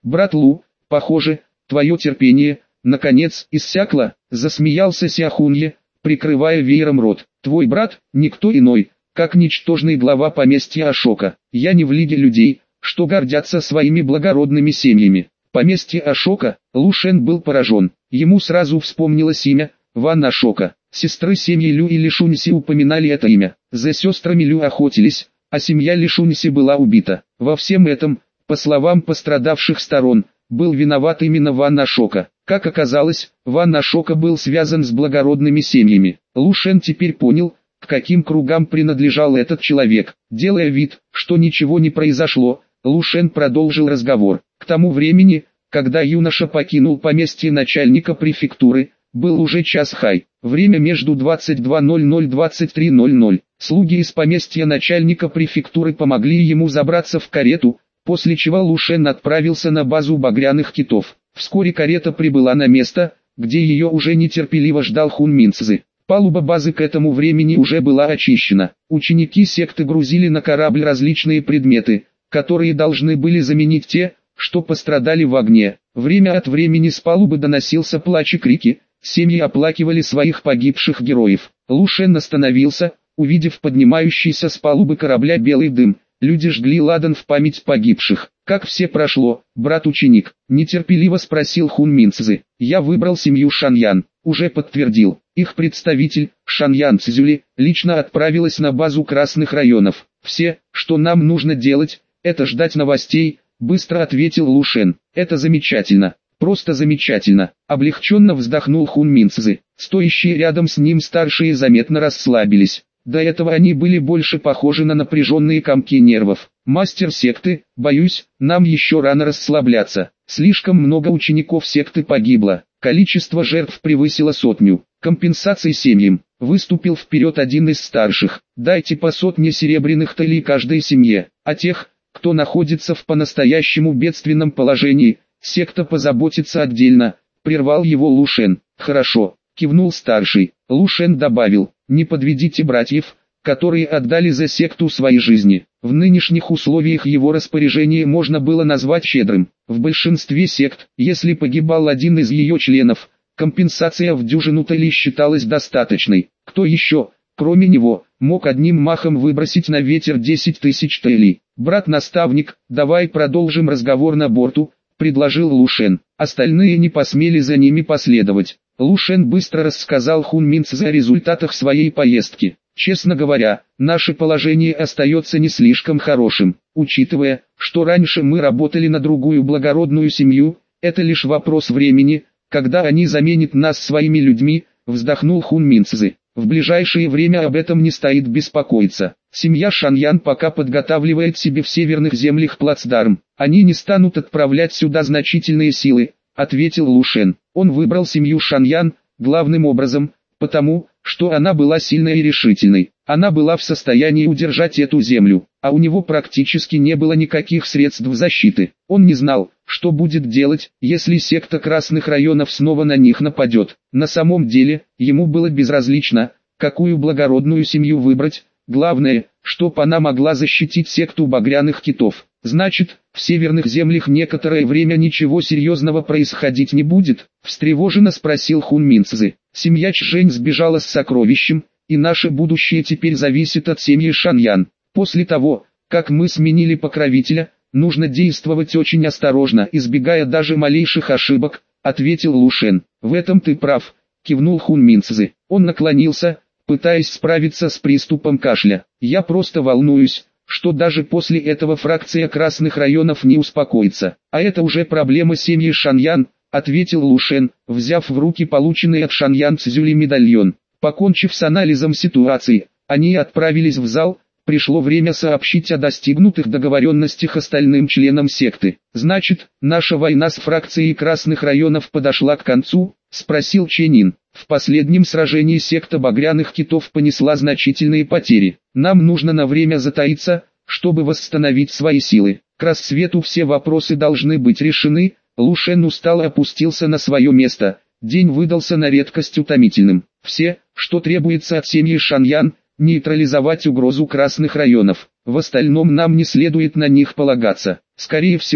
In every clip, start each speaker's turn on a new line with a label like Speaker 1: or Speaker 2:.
Speaker 1: Брат Лу, похоже, твое терпение, наконец, иссякло, засмеялся Сяхунье, прикрывая веером рот. Твой брат, никто иной, как ничтожный глава поместья Ашока. Я не в лиге людей, что гордятся своими благородными семьями. Поместье Ашока, Лу Шен был поражен. Ему сразу вспомнилось имя, Ван Ашока. Сестры семьи Лю и Лишуньси упоминали это имя. За сестрами Лю охотились, а семья Лишуньси была убита. Во всем этом, по словам пострадавших сторон, был виноват именно Ван Ашока. Как оказалось, Ван Ашока был связан с благородными семьями. Лу Шен теперь понял, к каким кругам принадлежал этот человек. Делая вид, что ничего не произошло, Лу Шен продолжил разговор. К тому времени, когда юноша покинул поместье начальника префектуры, был уже час хай. Время между 22:00 и 23:00. Слуги из поместья начальника префектуры помогли ему забраться в карету, после чего Лу Шен отправился на базу багряных китов. Вскоре карета прибыла на место, где ее уже нетерпеливо ждал Хун Минцзы. Палуба базы к этому времени уже была очищена. Ученики секты грузили на корабль различные предметы, которые должны были заменить те, что пострадали в огне. Время от времени с палубы доносился плач и крики, семьи оплакивали своих погибших героев. Лу Шен остановился, увидев поднимающийся с палубы корабля белый дым. Люди жгли ладан в память погибших. «Как все прошло, брат-ученик?» – нетерпеливо спросил Хун Минцзы. «Я выбрал семью Шаньян», – уже подтвердил. Их представитель, Шаньян Цзюли, лично отправилась на базу красных районов. «Все, что нам нужно делать, это ждать новостей», – быстро ответил Лу Шен. «Это замечательно, просто замечательно», – облегченно вздохнул Хун Минцзы. Стоящие рядом с ним старшие заметно расслабились. До этого они были больше похожи на напряженные комки нервов. «Мастер секты, боюсь, нам еще рано расслабляться. Слишком много учеников секты погибло. Количество жертв превысило 100. Компенсации семьям». Выступил вперед один из старших. «Дайте по 100 серебряных талий каждой семье. А тех, кто находится в по-настоящему бедственном положении, секта позаботится отдельно», — прервал его Лу Шен. «Хорошо», — кивнул старший. Лу Шен добавил: «Не подведите братьев, которые отдали за секту свои жизни». В нынешних условиях его распоряжение можно было назвать щедрым. В большинстве сект, если погибал один из ее членов, компенсация в дюжину талий считалась достаточной. Кто еще, кроме него, мог одним махом выбросить на ветер 10 тысяч талий? «Брат-наставник, давай продолжим разговор на борту», — предложил Лу Шен. Остальные не посмели за ними последовать. Лу Шен быстро рассказал Хун Минцзы о результатах своей поездки. «Честно говоря, наше положение остается не слишком хорошим. Учитывая, что раньше мы работали на другую благородную семью, это лишь вопрос времени, когда они заменят нас своими людьми», — вздохнул Хун Минцзы. «В ближайшее время об этом не стоит беспокоиться. Семья Шаньян пока подготавливает себе в северных землях плацдарм. Они не станут отправлять сюда значительные силы», — ответил Лу Шен. Он выбрал семью Шаньян, главным образом, потому, что она была сильной и решительной. Она была в состоянии удержать эту землю, а у него практически не было никаких средств защиты. Он не знал, что будет делать, если секта красных районов снова на них нападет. На самом деле, ему было безразлично, какую благородную семью выбрать. Главное, чтоб она могла защитить секту багряных китов. «Значит, в северных землях некоторое время ничего серьезного происходить не будет?» — встревоженно спросил Хун Минцзы. «Семья Чжэнь сбежала с сокровищем, и наше будущее теперь зависит от семьи Шаньян. После того, как мы сменили покровителя, нужно действовать очень осторожно, избегая даже малейших ошибок», — ответил Лу Шен. «В этом ты прав», — кивнул Хун Минцзы. Он наклонился, пытаясь справиться с приступом кашля. «Я просто волнуюсь, что даже после этого фракция красных районов не успокоится. А это уже проблема семьи Шаньян», — ответил Лу Шен, взяв в руки полученный от Шаньян Цзюли медальон. Покончив с анализом ситуации, они отправились в зал. Пришло время сообщить о достигнутых договоренностях остальным членам секты. «Значит, наша война с фракцией красных районов подошла к концу?» — спросил Ченин. «В последнем сражении секта багряных китов понесла значительные потери. Нам нужно на время затаиться, чтобы восстановить свои силы. К рассвету все вопросы должны быть решены». Лу Шен устало опустился на свое место. День выдался на редкость утомительным. «Все, что требуется от семьи Шаньян, нейтрализовать угрозу красных районов. В остальном нам не следует на них полагаться. Скорее всего,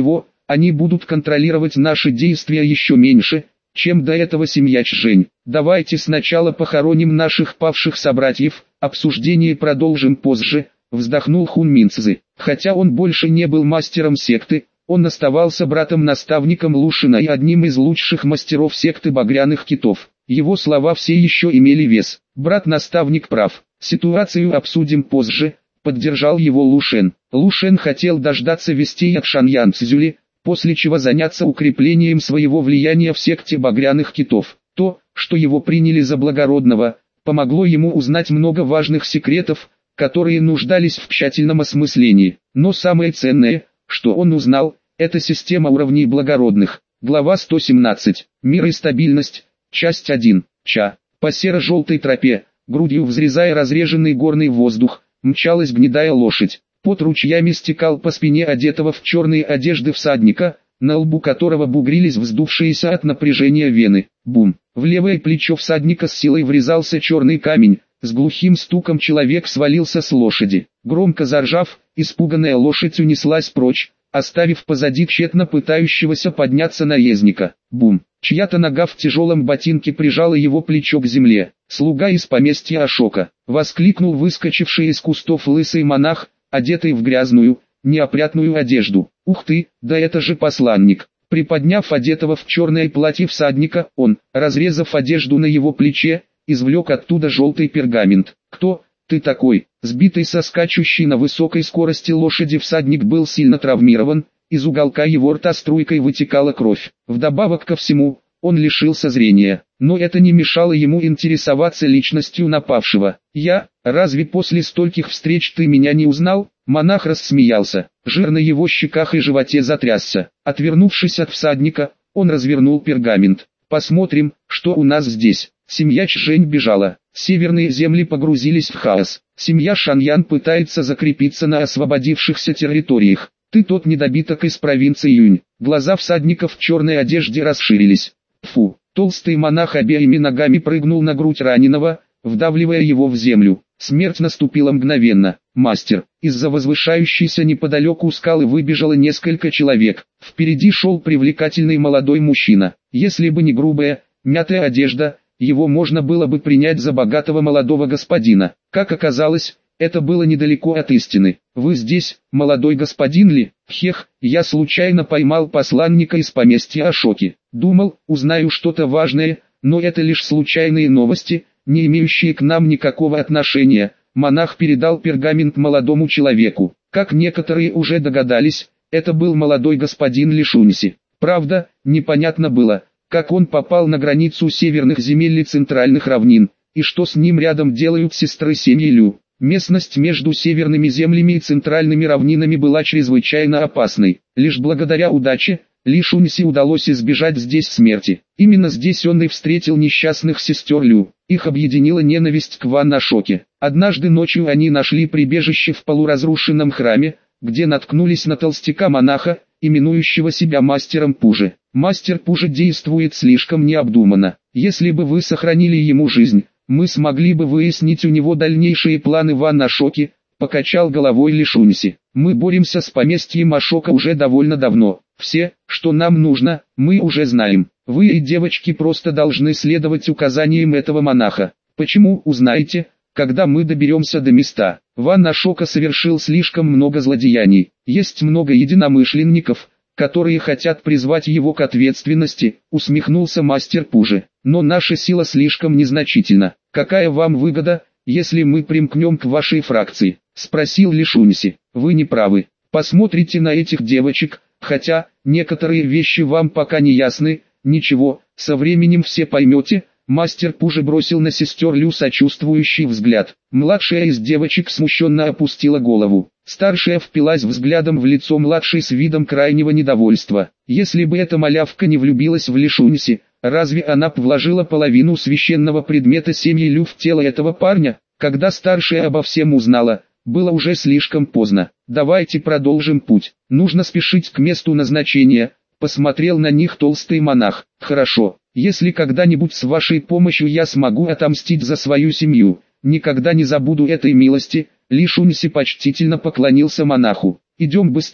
Speaker 1: Они будут контролировать наши действия еще меньше, чем до этого семья Чжэнь. Давайте сначала похороним наших павших собратьев, обсуждение продолжим позже, вздохнул Хун Минцзы. Хотя он больше не был мастером секты, он оставался братом-наставником Лушина и одним из лучших мастеров секты Багряных Китов. Его слова все еще имели вес. Брат-наставник прав. Ситуацию обсудим позже, поддержал его Лушен. Лушен хотел дождаться вестей от Шаньян Цзюли, после чего заняться укреплением своего влияния в секте Багряных Китов. То, что его приняли за благородного, помогло ему узнать много важных секретов, которые нуждались в тщательном осмыслении. Но самое ценное, что он узнал, это система уровней благородных. Глава 117. Мир и стабильность. Часть 1. По серо-желтой тропе, грудью взрезая разреженный горный воздух, мчалась гнедая лошадь. Пот ручьями стекал по спине одетого в черные одежды всадника, на лбу которого бугрились вздувшиеся от напряжения вены. Бум! В левое плечо всадника с силой врезался черный камень, с глухим стуком человек свалился с лошади. Громко заржав, испуганная лошадь унеслась прочь, оставив позади тщетно пытающегося подняться наездника. Бум! Чья-то нога в тяжелом ботинке прижала его плечо к земле. «Слуга из поместья Ашока!» — воскликнул выскочивший из кустов лысый монах, одетый в грязную, неопрятную одежду. «Ух ты, да это же посланник!» Приподняв одетого в черное платье всадника, он, разрезав одежду на его плече, извлек оттуда желтый пергамент. «Кто ты такой?» Сбитый со скачущей на высокой скорости лошади всадник был сильно травмирован, из уголка его рта струйкой вытекала кровь. Вдобавок ко всему, он лишился зрения, но это не мешало ему интересоваться личностью напавшего. Разве после стольких встреч ты меня не узнал?» Монах рассмеялся, жир на его щеках и животе затрясся. Отвернувшись от всадника, он развернул пергамент. «Посмотрим, что у нас здесь». Семья Чжэнь бежала, северные земли погрузились в хаос. Семья Шаньян пытается закрепиться на освободившихся территориях. Ты тот недобиток из провинции Юнь. Глаза всадников в черной одежде расширились. Фу! Толстый монах обеими ногами прыгнул на грудь раненого, вдавливая его в землю. Смерть наступила мгновенно. «Мастер!» Из-за возвышающейся неподалеку скалы выбежало несколько человек. Впереди шел привлекательный молодой мужчина. Если бы не грубая, мятая одежда, его можно было бы принять за богатого молодого господина. Как оказалось, это было недалеко от истины. «Вы здесь, молодой господин ли?» «Хех, я случайно поймал посланника из поместья Ашоки. Думал, узнаю что-то важное, но это лишь случайные новости, не имеющие к нам никакого отношения». Монах передал пергамент молодому человеку. Как некоторые уже догадались, это был молодой господин Лишуньси. Правда, непонятно было, как он попал на границу северных земель и центральных равнин, и что с ним рядом делают сестры семьи Лю. Местность между северными землями и центральными равнинами была чрезвычайно опасной. Лишь благодаря удаче, Лишуньси удалось избежать здесь смерти. Именно здесь он и встретил несчастных сестер Лю. Их объединила ненависть к Ван Ашоке. Однажды ночью они нашли прибежище в полуразрушенном храме, где наткнулись на толстяка-монаха, именующего себя мастером Пужи. Мастер Пужи действует слишком необдуманно. Если бы вы сохранили ему жизнь, мы смогли бы выяснить у него дальнейшие планы Ван Ашоки, покачал головой Лишуньси. Мы боремся с поместьем Ашока уже довольно давно. Все, что нам нужно, мы уже знаем. Вы и девочки просто должны следовать указаниям этого монаха. Почему, узнаете, когда мы доберемся до места. Ван Ашока совершил слишком много злодеяний. Есть много единомышленников, которые хотят призвать его к ответственности, усмехнулся мастер Пужи. Но наша сила слишком незначительна. Какая вам выгода, если мы примкнем к вашей фракции? Спросил Лишуньси. Вы не правы. Посмотрите на этих девочек, хотя, некоторые вещи вам пока не ясны. Ничего, со временем все поймете. Мастер Пужи бросил на сестер Лю сочувствующий взгляд. Младшая из девочек смущенно опустила голову. Старшая впилась взглядом в лицо младшей с видом крайнего недовольства. Если бы эта малявка не влюбилась в Лишуньси, разве она б вложила половину священного предмета семьи Лю в тело этого парня? Когда старшая обо всем узнала, было уже слишком поздно. Давайте продолжим путь. Нужно спешить к месту назначения. Посмотрел на них толстый монах. Хорошо, если когда-нибудь с вашей помощью я смогу отомстить за свою семью, никогда не забуду этой милости. Лишуньси почтительно поклонился монаху. Идем быстрее.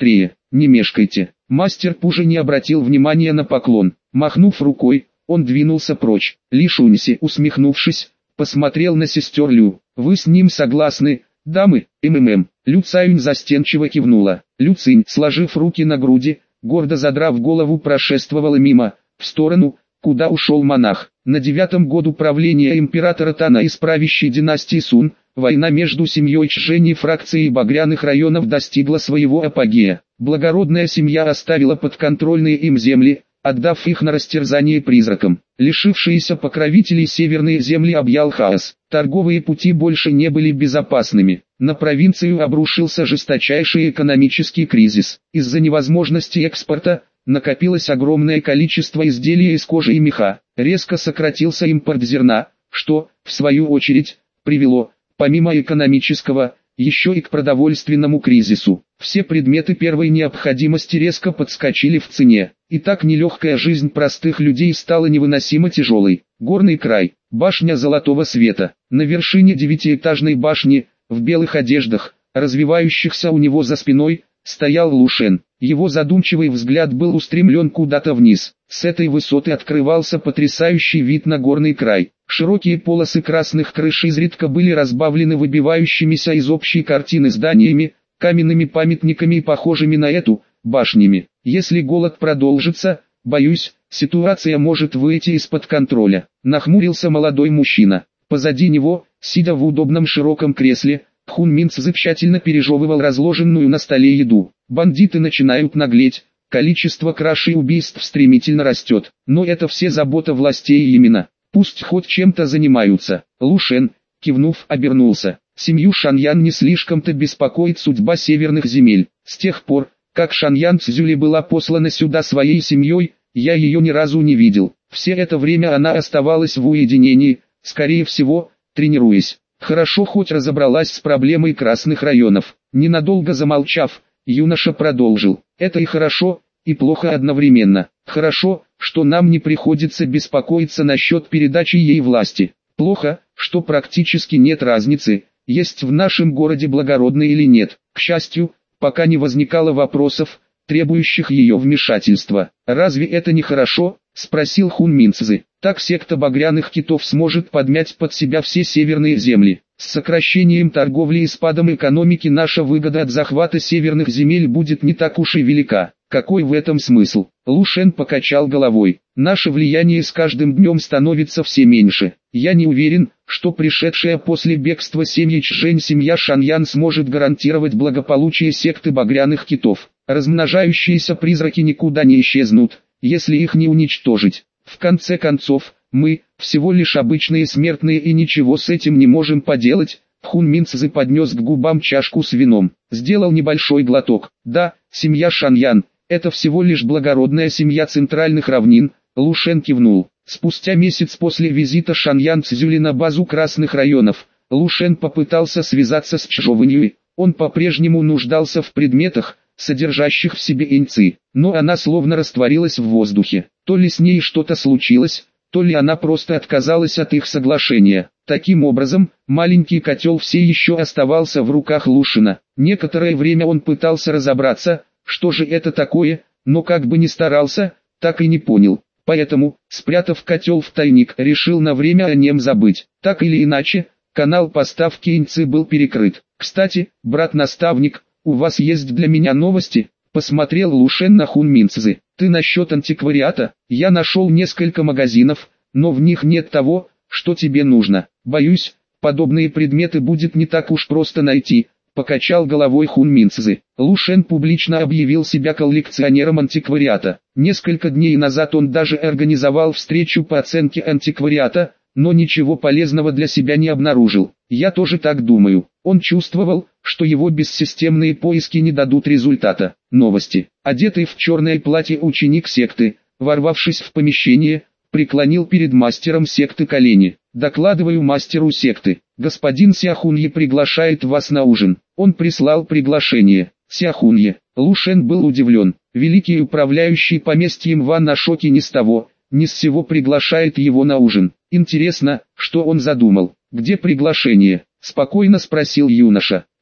Speaker 1: не мешкайте». Мастер Пужа не обратил внимания на поклон. Махнув рукой, он двинулся прочь. Ли Шуньси, усмехнувшись, посмотрел на сестер Лю. «Вы с ним согласны, дамы?» Лю Цаюнь застенчиво кивнула. Лю Цинь, сложив руки на груди, гордо задрав голову, прошествовала мимо, в сторону, куда ушел монах. На 9-м году правления императора Тана из правящей династии Сун, война между семьей Чжэнь и фракцией багряных районов достигла своего апогея. Благородная семья оставила подконтрольные им земли, отдав их на растерзание призракам. Лишившиеся покровителей северные земли объял хаос. Торговые пути больше не были безопасными. На провинцию обрушился жесточайший экономический кризис. Из-за невозможности экспорта накопилось огромное количество изделий из кожи и меха. Резко сократился импорт зерна, что, в свою очередь, привело, помимо экономического, еще и к продовольственному кризису. Все предметы первой необходимости резко подскочили в цене. И так нелегкая жизнь простых людей стала невыносимо тяжелой. Горный край, башня золотого света. На вершине 9-этажной башни, в белых одеждах, развивающихся у него за спиной, стоял Лушен. Его задумчивый взгляд был устремлен куда-то вниз. С этой высоты открывался потрясающий вид на горный край. Широкие полосы красных крыш изредка были разбавлены выбивающимися из общей картины зданиями, каменными памятниками и похожими на эту, башнями. Если голод продолжится, боюсь, ситуация может выйти из-под контроля. Нахмурился молодой мужчина. Позади него, сидя в удобном широком кресле, Хун Минцзы тщательно пережевывал разложенную на столе еду. Бандиты начинают наглеть, количество краж и убийств стремительно растет. Но это все забота властей Йемена. Пусть хоть чем-то занимаются. Лушен, кивнув, обернулся. Семью Шаньян не слишком-то беспокоит судьба северных земель. С тех пор, как Шаньян Цзюли была послана сюда своей семьей, я ее ни разу не видел. Все это время она оставалась в уединении, скорее всего, тренируясь. Хорошо хоть разобралась с проблемой красных районов. Ненадолго замолчав, юноша продолжил. Это и хорошо, и плохо одновременно. Хорошо, что нам не приходится беспокоиться насчет передачи ей власти. Плохо, что практически нет разницы, есть в нашем городе благородный или нет. К счастью, пока не возникало вопросов, требующих ее вмешательства. «Разве это не хорошо?» — спросил Хун Минцзы. «Так секта багряных китов сможет подмять под себя все северные земли. С сокращением торговли и спадом экономики наша выгода от захвата северных земель будет не так уж и велика. Какой в этом смысл?» Лушен покачал головой. «Наше влияние с каждым днем становится все меньше. Я не уверен, что пришедшая после бегства семьи Чжэнь семья Шаньян сможет гарантировать благополучие секты багряных китов. Размножающиеся призраки никуда не исчезнут, если их не уничтожить. В конце концов, мы, всего лишь обычные смертные, и ничего с этим не можем поделать». Хун Минцзы поднес к губам чашку с вином, сделал небольшой глоток. «Да, семья Шаньян, это всего лишь благородная семья центральных равнин», Лушен кивнул. Спустя месяц после визита Шаньян Цзюли на базу красных районов, Лушен попытался связаться с Чжоуньюй. Он по-прежнему нуждался в предметах, содержащих в себе иньци, но она словно растворилась в воздухе. То ли с ней что-то случилось, то ли она просто отказалась от их соглашения. Таким образом, маленький котел все еще оставался в руках Лушена. Некоторое время он пытался разобраться, что же это такое, но как бы ни старался, так и не понял. Поэтому, спрятав котел в тайник, решил на время о нем забыть. Так или иначе, канал поставки иньци был перекрыт. «Кстати, брат-наставник, у вас есть для меня новости?» Посмотрел Лушен на Хун Минцзы. «Ты насчет антиквариата? Я нашел несколько магазинов, но в них нет того, что тебе нужно. Боюсь, подобные предметы будет не так уж просто найти», покачал головой Хун Минцзы. Лушен публично объявил себя коллекционером антиквариата. Несколько дней назад он даже организовал встречу по оценке антиквариата, но ничего полезного для себя не обнаружил. Я тоже так думаю. Он чувствовал, что его бессистемные поиски не дадут результата. Новости. Одетый в черное платье ученик секты, ворвавшись в помещение, преклонил перед мастером секты колени. «Докладываю мастеру секты. Господин Сяхунье приглашает вас на ужин». Он прислал приглашение. Сяхунье. Лушен был удивлен. Великий управляющий поместьем Ван Ашоки ни с того, ни с сего приглашает его на ужин. Интересно, что он задумал. «Где приглашение?» — спокойно спросил юноша.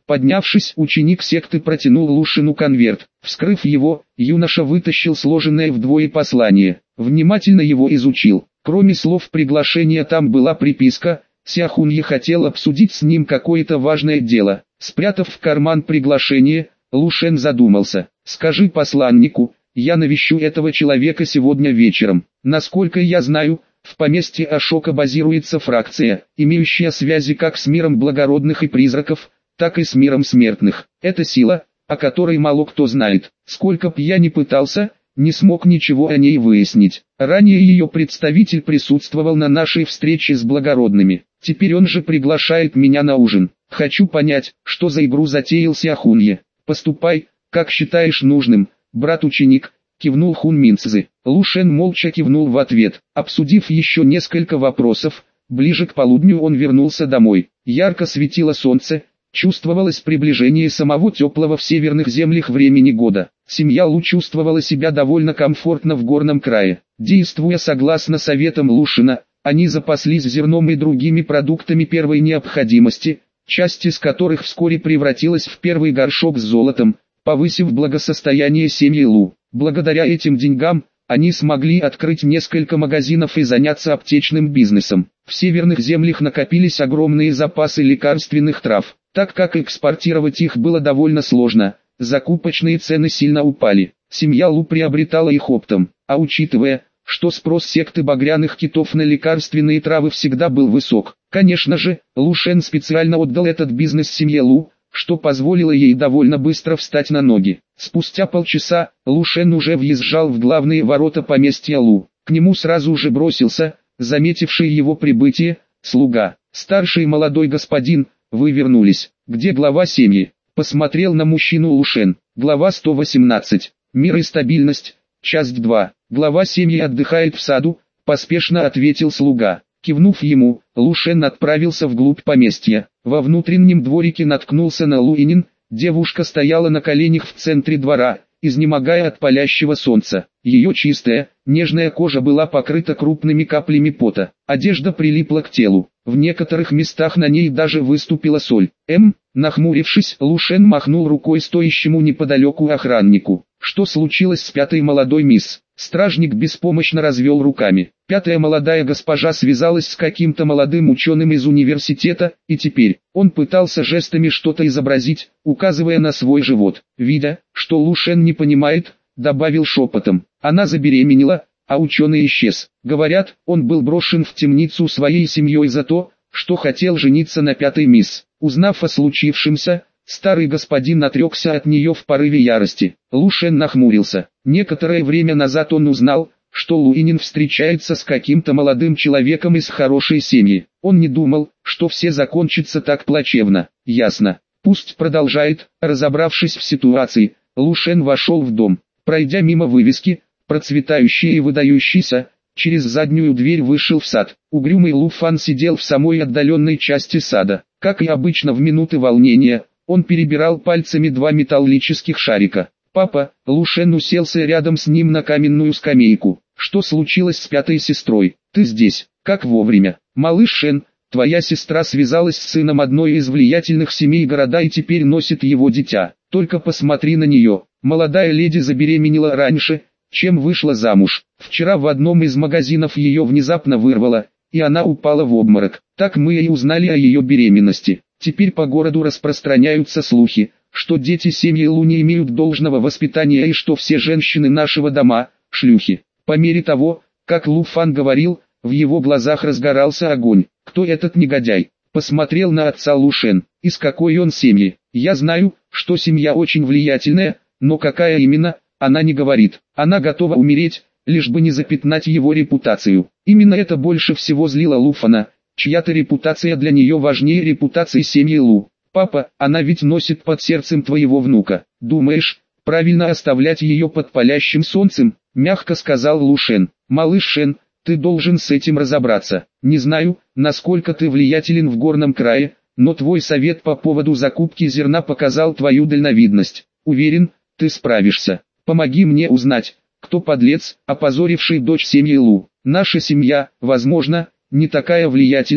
Speaker 1: Поднявшись, ученик секты протянул Лушину конверт. Вскрыв его, юноша вытащил сложенное вдвое послание. Внимательно его изучил. Кроме слов приглашения там была приписка: Сяхунье хотел обсудить с ним какое-то важное дело. Спрятав в карман приглашение, Лушен задумался. «Скажи посланнику, я навещу этого человека сегодня вечером. Насколько я знаю, в поместье Ашока базируется фракция, имеющая связи как с миром благородных и призраков, так и с миром смертных. Это сила, о которой мало кто знает. Сколько б я ни пытался, не смог ничего о ней выяснить. Ранее ее представитель присутствовал на нашей встрече с благородными. Теперь он же приглашает меня на ужин. Хочу понять, что за игру затеял Сяхунье. Поступай, как считаешь нужным, брат-ученик», — кивнул Хун Минцзы. Лушен молча кивнул в ответ. Обсудив еще несколько вопросов, ближе к полудню он вернулся домой. Ярко светило солнце. Чувствовалось приближение самого теплого в северных землях времени года. Семья Лу чувствовала себя довольно комфортно в горном крае. Действуя согласно советам Лушина, они запаслись зерном и другими продуктами первой необходимости, часть из которых вскоре превратилась в первый горшок с золотом, повысив благосостояние семьи Лу. Благодаря этим деньгам, они смогли открыть несколько магазинов и заняться аптечным бизнесом. В северных землях накопились огромные запасы лекарственных трав. Так как экспортировать их было довольно сложно, закупочные цены сильно упали. Семья Лу приобретала их оптом, а учитывая, что спрос секты багряных китов на лекарственные травы всегда был высок, конечно же, Лушен специально отдал этот бизнес семье Лу, что позволило ей довольно быстро встать на ноги. Спустя полчаса, Лушен уже въезжал в главные ворота поместья Лу. К нему сразу же бросился, заметивший его прибытие, слуга. «Старший молодой господин, вы вернулись. Где глава семьи?» Посмотрел на мужчину Лушен. Глава 118. Мир и стабильность. Часть 2. Глава семьи отдыхает в саду, поспешно ответил слуга. Кивнув ему, Лушен отправился вглубь поместья. Во внутреннем дворике наткнулся на Луинин. Девушка стояла на коленях в центре двора, изнемогая от палящего солнца. Ее чистая, нежная кожа была покрыта крупными каплями пота. Одежда прилипла к телу. В некоторых местах на ней даже выступила соль. Нахмурившись, Лушен махнул рукой стоящему неподалеку охраннику. «Что случилось с пятой молодой мисс?» Стражник беспомощно развел руками. Пятая молодая госпожа связалась с каким-то молодым ученым из университета, и теперь он пытался жестами что-то изобразить, указывая на свой живот. Видя, что Лушен не понимает, добавил шепотом: «Она забеременела, а ученый исчез. Говорят, он был брошен в темницу своей семьей за то, что хотел жениться на пятой мисс». Узнав о случившемся, старый господин отрекся от нее в порыве ярости. Лушен нахмурился. Некоторое время назад он узнал, что Луинин встречается с каким-то молодым человеком из хорошей семьи. Он не думал, что все закончится так плачевно. Ясно. Пусть продолжает. Разобравшись в ситуации, Лушен вошел в дом. Пройдя мимо вывески «Процветающий и выдающийся», через заднюю дверь вышел в сад. Угрюмый Луфан сидел в самой отдаленной части сада. Как и обычно в минуты волнения, он перебирал пальцами два металлических шарика. «Папа», Лушен уселся рядом с ним на каменную скамейку. «Что случилось с пятой сестрой? Ты здесь? Как вовремя. Малыш Шен, твоя сестра связалась с сыном одной из влиятельных семей города и теперь носит его дитя. Только посмотри на нее. Молодая леди забеременела раньше, чем вышла замуж. Вчера в одном из магазинов ее внезапно вырвало, и она упала в обморок. Так мы и узнали о ее беременности. Теперь по городу распространяются слухи, что дети семьи Лу не имеют должного воспитания и что все женщины нашего дома – шлюхи». По мере того, как Луфан говорил, в его глазах разгорался огонь. «Кто этот негодяй?» Посмотрел на отца Лушен. «Из какой он семьи?» «Я знаю, что семья очень влиятельная, но какая именно, она не говорит. Она готова умереть, лишь бы не запятнать его репутацию». Именно это больше всего злило Луфана. Чья-то репутация для нее важнее репутации семьи Лу. «Папа, она ведь носит под сердцем твоего внука. Думаешь, правильно оставлять ее под палящим солнцем?» — мягко сказал Лушен. «Малыш Шен, ты должен с этим разобраться. Не знаю, насколько ты влиятелен в горном крае, но твой совет по поводу закупки зерна показал твою дальновидность. Уверен, ты справишься. Помоги мне узнать, кто подлец, опозоривший дочь семьи Лу. Наша семья, возможно, не такая влиятельная,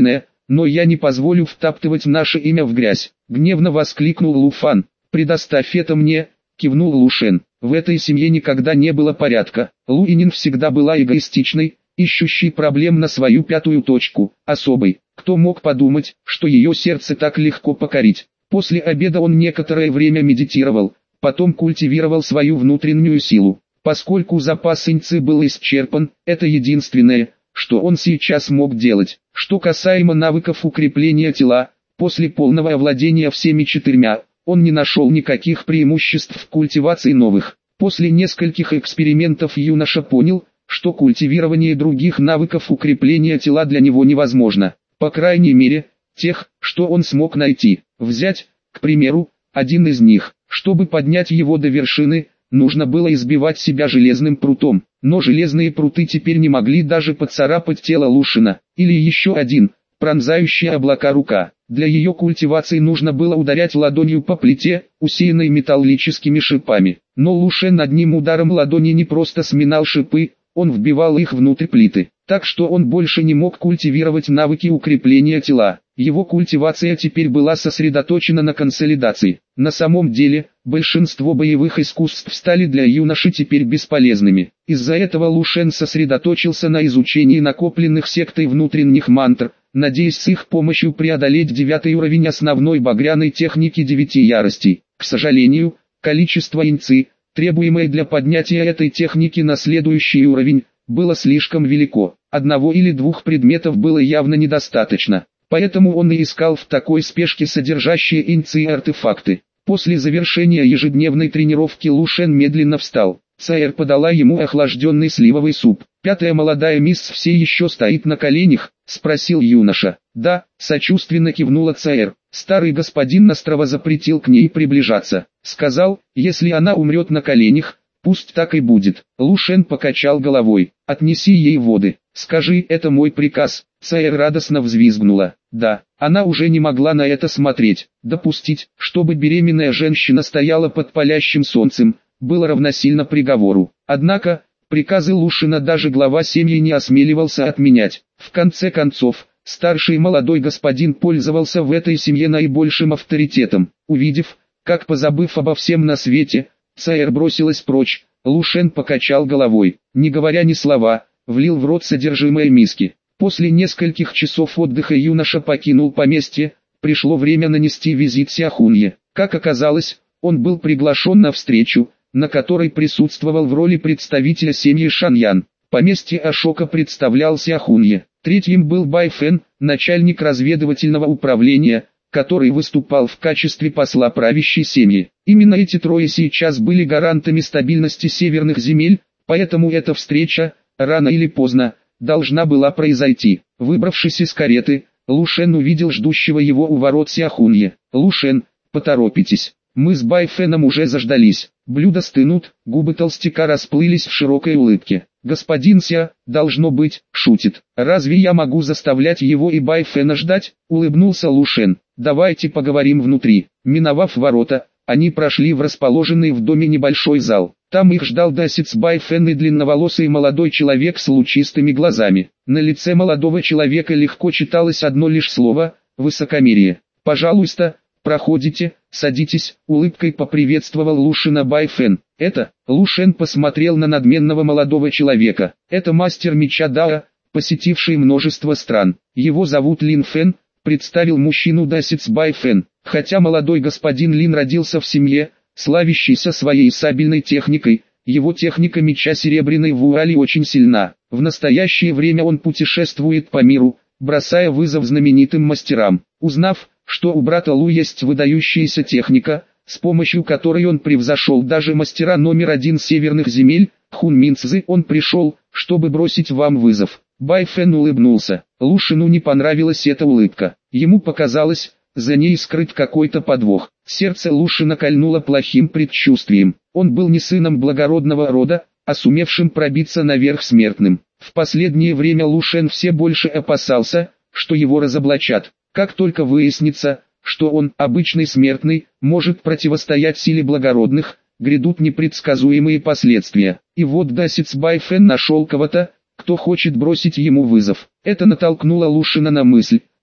Speaker 1: но я не позволю втаптывать наше имя в грязь. Гневно воскликнул Лу Фан. «Предоставь это мне», кивнул Лу Шен. В этой семье никогда не было порядка. Лу Инин всегда была эгоистичной, ищущей проблем на свою пятую точку, особой. Кто мог подумать, что ее сердце так легко покорить? После обеда он некоторое время медитировал, потом культивировал свою внутреннюю силу. Поскольку запас иньци был исчерпан, это единственное, что он сейчас мог делать. Что касаемо навыков укрепления тела, после полного овладения всеми четырьмя, он не нашел никаких преимуществ в культивации новых. После нескольких экспериментов юноша понял, что культивирование других навыков укрепления тела для него невозможно. По крайней мере, тех, что он смог найти. Взять, к примеру, один из них. Чтобы поднять его до вершины, нужно было избивать себя железным прутом. Но железные пруты теперь не могли даже поцарапать тело Лушина. Или еще один, пронзающая облака рука. Для ее культивации нужно было ударять ладонью по плите, усеянной металлическими шипами. Но Лушен одним ударом ладони не просто сминал шипы, он вбивал их внутрь плиты. Так что он больше не мог культивировать навыки укрепления тела. Его культивация теперь была сосредоточена на консолидации. На самом деле, большинство боевых искусств стали для юноши теперь бесполезными. Из-за этого Лушен сосредоточился на изучении накопленных сектой внутренних мантр, надеясь с их помощью преодолеть 9 уровень основной багряной техники 9 яростей. К сожалению, количество иньци, требуемое для поднятия этой техники на следующий уровень, было слишком велико. Одного или двух предметов было явно недостаточно. Поэтому он и искал в такой спешке содержащие иньци и артефакты. После завершения ежедневной тренировки Лушен медленно встал. Цаэр подала ему охлажденный сливовый суп. «Пятая молодая мисс все еще стоит на коленях?» — спросил юноша. «Да», — сочувственно кивнула Цаэр. «Старый господин настрого запретил к ней приближаться. Сказал, если она умрет на коленях, пусть так и будет». Лушен покачал головой. «Отнеси ей воды. Скажи, это мой приказ». Цаэр радостно взвизгнула. Да, она уже не могла на это смотреть. Допустить, чтобы беременная женщина стояла под палящим солнцем, было равносильно приговору. Однако, приказы Лушина даже глава семьи не осмеливался отменять. В конце концов, старший молодой господин пользовался в этой семье наибольшим авторитетом. Увидев, как, позабыв обо всем на свете, Цаэр бросилась прочь, Лушен покачал головой, не говоря ни слова, влил в рот содержимое миски. После нескольких часов отдыха юноша покинул поместье, пришло время нанести визит Сяхунье. Как оказалось, он был приглашен на встречу, на которой присутствовал в роли представителя семьи Шаньян. Поместье Ашока представлял Сяхунье. Третьим был Бай Фэн, начальник разведывательного управления, который выступал в качестве посла правящей семьи. Именно эти трое сейчас были гарантами стабильности северных земель, поэтому эта встреча, рано или поздно, должна была произойти. Выбравшись из кареты, Лушен увидел ждущего его у ворот Сяхунье. «Лушен, поторопитесь, мы с Бай Фэном уже заждались». Блюда стынут, губы толстяка расплылись в широкой улыбке. «Господин Ся, должно быть, шутит. Разве я могу заставлять его и Бай Фэна ждать?» — улыбнулся Лушен. «Давайте поговорим внутри». Миновав ворота, они прошли в расположенный в доме небольшой зал. Там их ждал Дасиц Бай Фэн и длинноволосый молодой человек с лучистыми глазами. На лице молодого человека легко читалось одно лишь слово – высокомерие. «Пожалуйста, проходите, садитесь», — улыбкой поприветствовал Лушина Бай Фэн. «Это?» — Лушен посмотрел на надменного молодого человека. «Это мастер меча Дао, посетивший множество стран. Его зовут Лин Фэн», — представил мужчину Дасиц Бай Фэн. Хотя молодой господин Лин родился в семье, славящийся своей сабельной техникой, его техника меча серебряной вуали очень сильна. В настоящее время он путешествует по миру, бросая вызов знаменитым мастерам. Узнав, что у брата Лу есть выдающаяся техника, с помощью которой он превзошел даже мастера номер 1 северных земель, Хун Минцзы, он пришел, чтобы бросить вам вызов. Бай Фэн улыбнулся. Лушину не понравилась эта улыбка. Ему показалось, за ней скрыт какой-то подвох. Сердце Лушина кольнуло плохим предчувствием. Он был не сыном благородного рода, а сумевшим пробиться наверх смертным. В последнее время Лушен все больше опасался, что его разоблачат. Как только выяснится, что он, обычный смертный, может противостоять силе благородных, грядут непредсказуемые последствия. И вот Дасиц Бай Фэн нашел кого-то, кто хочет бросить ему вызов. Это натолкнуло Лушина на мысль,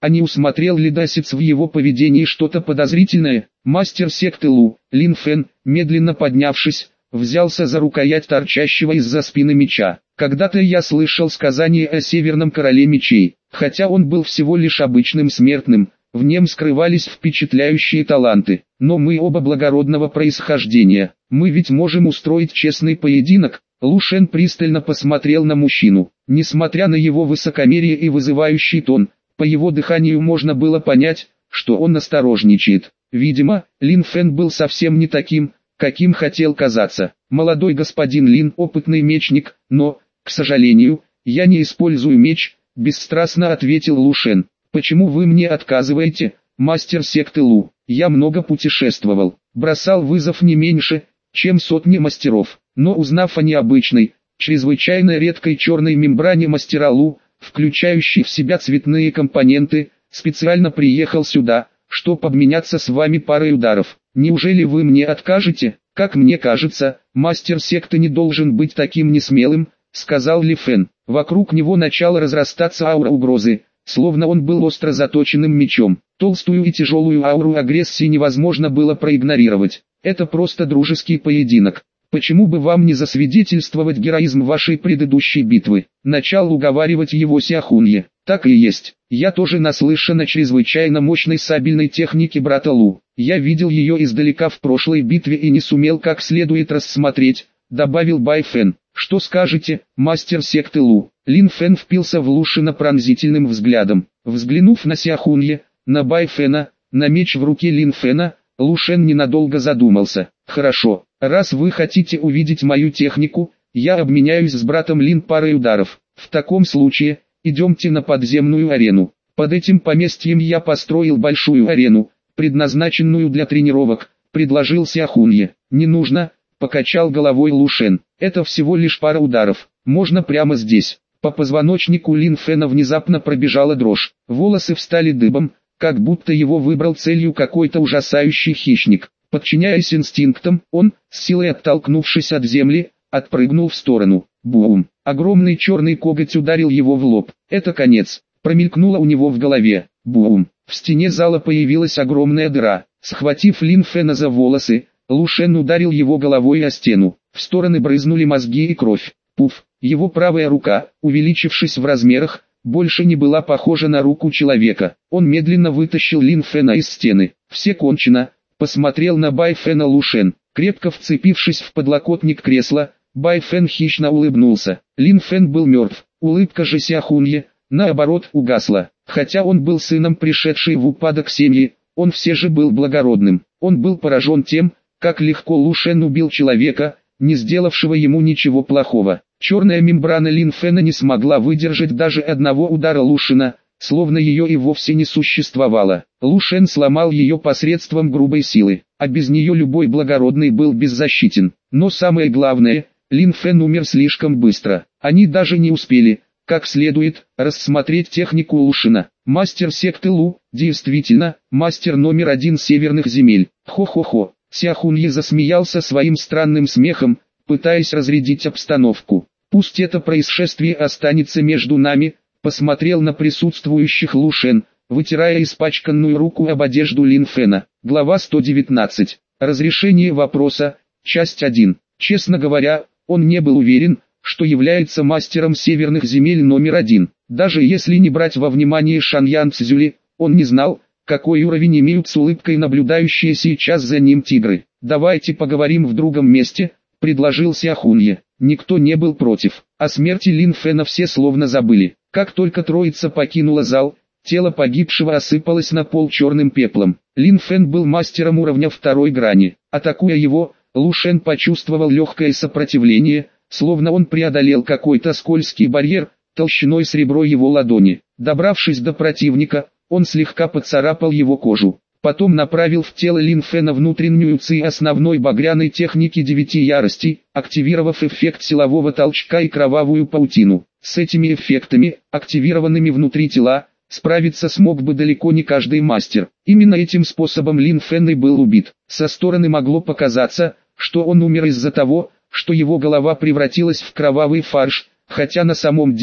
Speaker 1: а не усмотрел ли Дасец в его поведении что-то подозрительное. Мастер секты Лу, Лин Фэн, медленно поднявшись, взялся за рукоять торчащего из-за спины меча. Когда-то я слышал сказание о Северном Короле Мечей. Хотя он был всего лишь обычным смертным, в нем скрывались впечатляющие таланты. Но мы оба благородного происхождения. Мы ведь можем устроить честный поединок. Лу Шен пристально посмотрел на мужчину. Несмотря на его высокомерие и вызывающий тон, по его дыханию можно было понять, что он осторожничает. Видимо, Лин Фэн был совсем не таким, каким хотел казаться. Молодой господин Лин опытный мечник, но, к сожалению, я не использую меч, бесстрастно ответил Лу Шен. Почему вы мне отказываете, мастер секты Лу? Я много путешествовал, бросал вызов не меньше, чем сотни мастеров, но узнав о необычной, чрезвычайно редкой черной мембране мастера Лу, включающей в себя цветные компоненты, специально приехал сюда, чтобы обменяться с вами парой ударов. Неужели вы мне откажете? Как мне кажется, мастер секты не должен быть таким несмелым, сказал Ли Фэн. Вокруг него начала разрастаться аура угрозы, словно он был остро заточенным мечом. Толстую и тяжелую ауру агрессии невозможно было проигнорировать. Это просто дружеский поединок. Почему бы вам не засвидетельствовать героизм вашей предыдущей битвы? Начал уговаривать его Сяхунье. Так и есть. Я тоже наслышан о чрезвычайно мощной сабельной технике брата Лу. Я видел ее издалека в прошлой битве и не сумел как следует рассмотреть, добавил Бай Фэн. Что скажете, мастер секты Лу? Лин Фэн впился в Лу Шена пронзительным взглядом. Взглянув на Сяхунье, на Бай Фэна, на меч в руке Лин Фэна, Лу Шен ненадолго задумался. Хорошо, раз вы хотите увидеть мою технику, я обменяюсь с братом Лин парой ударов. В таком случае, идемте на подземную арену. Под этим поместьем я построил большую арену, предназначенную для тренировок, предложил Сяхунье. Не нужно, покачал головой Лу Шен. Это всего лишь пара ударов, можно прямо здесь. По позвоночнику Лин Фэна внезапно пробежала дрожь. Волосы встали дыбом, как будто его выбрал целью какой-то ужасающий хищник. Подчиняясь инстинктам, он, с силой оттолкнувшись от земли, отпрыгнул в сторону. Бум! Огромный черный коготь ударил его в лоб. Это конец. Промелькнуло у него в голове. Бум! В стене зала появилась огромная дыра. Схватив Лин Фэна за волосы, Лу Шен ударил его головой о стену. В стороны брызнули мозги и кровь. Пуф! Его правая рука, увеличившись в размерах, больше не была похожа на руку человека. Он медленно вытащил Лин Фэна из стены. Все кончено. Посмотрел на Бай Фэна Лу Шен. Крепко вцепившись в подлокотник кресла, Бай Фэн хищно улыбнулся. Лин Фэн был мертв. Улыбка же Сяхунье, наоборот, угасла. Хотя он был сыном пришедшей в упадок семьи, он все же был благородным. Он был поражен тем, как легко Лу Шен убил человека, не сделавшего ему ничего плохого. Черная мембрана Лин Фэна не смогла выдержать даже одного удара Лу Шена, словно ее и вовсе не существовало. Лу Шен сломал ее посредством грубой силы, а без нее любой благородный был беззащитен. Но самое главное, Лин Фэн умер слишком быстро. Они даже не успели, как следует, рассмотреть технику Лу Шена. Мастер секты Лу, действительно, мастер номер 1 северных земель. Хо-хо-хо. Сяхунье засмеялся своим странным смехом, пытаясь разрядить обстановку. Пусть это происшествие останется между нами, посмотрел на присутствующих Лу Шен, вытирая испачканную руку об одежду Лин Фэна. Глава 119. Разрешение вопроса. Часть 1. Честно говоря, он не был уверен, что является мастером северных земель номер 1. Даже если не брать во внимание Шаньян Цзюли, он не знал, какой уровень имеют с улыбкой наблюдающие сейчас за ним тигры. «Давайте поговорим в другом месте», — предложил Сяхунье. Никто не был против. О смерти Лин Фэна все словно забыли. Как только троица покинула зал, тело погибшего осыпалось на пол черным пеплом. Лин Фэн был мастером уровня второй грани. Атакуя его, Лу Шен почувствовал легкое сопротивление, словно он преодолел какой-то скользкий барьер, толщиной с ребро его ладони. Добравшись до противника, он слегка поцарапал его кожу. Потом направил в тело Лин Фэна внутреннюю ци основной багряной техники 9 яростей, активировав эффект силового толчка и кровавую паутину. С этими эффектами, активированными внутри тела, справиться смог бы далеко не каждый мастер. Именно этим способом Лин Фэн и был убит. Со стороны могло показаться, что он умер из-за того, что его голова превратилась в кровавый фарш, хотя на самом деле,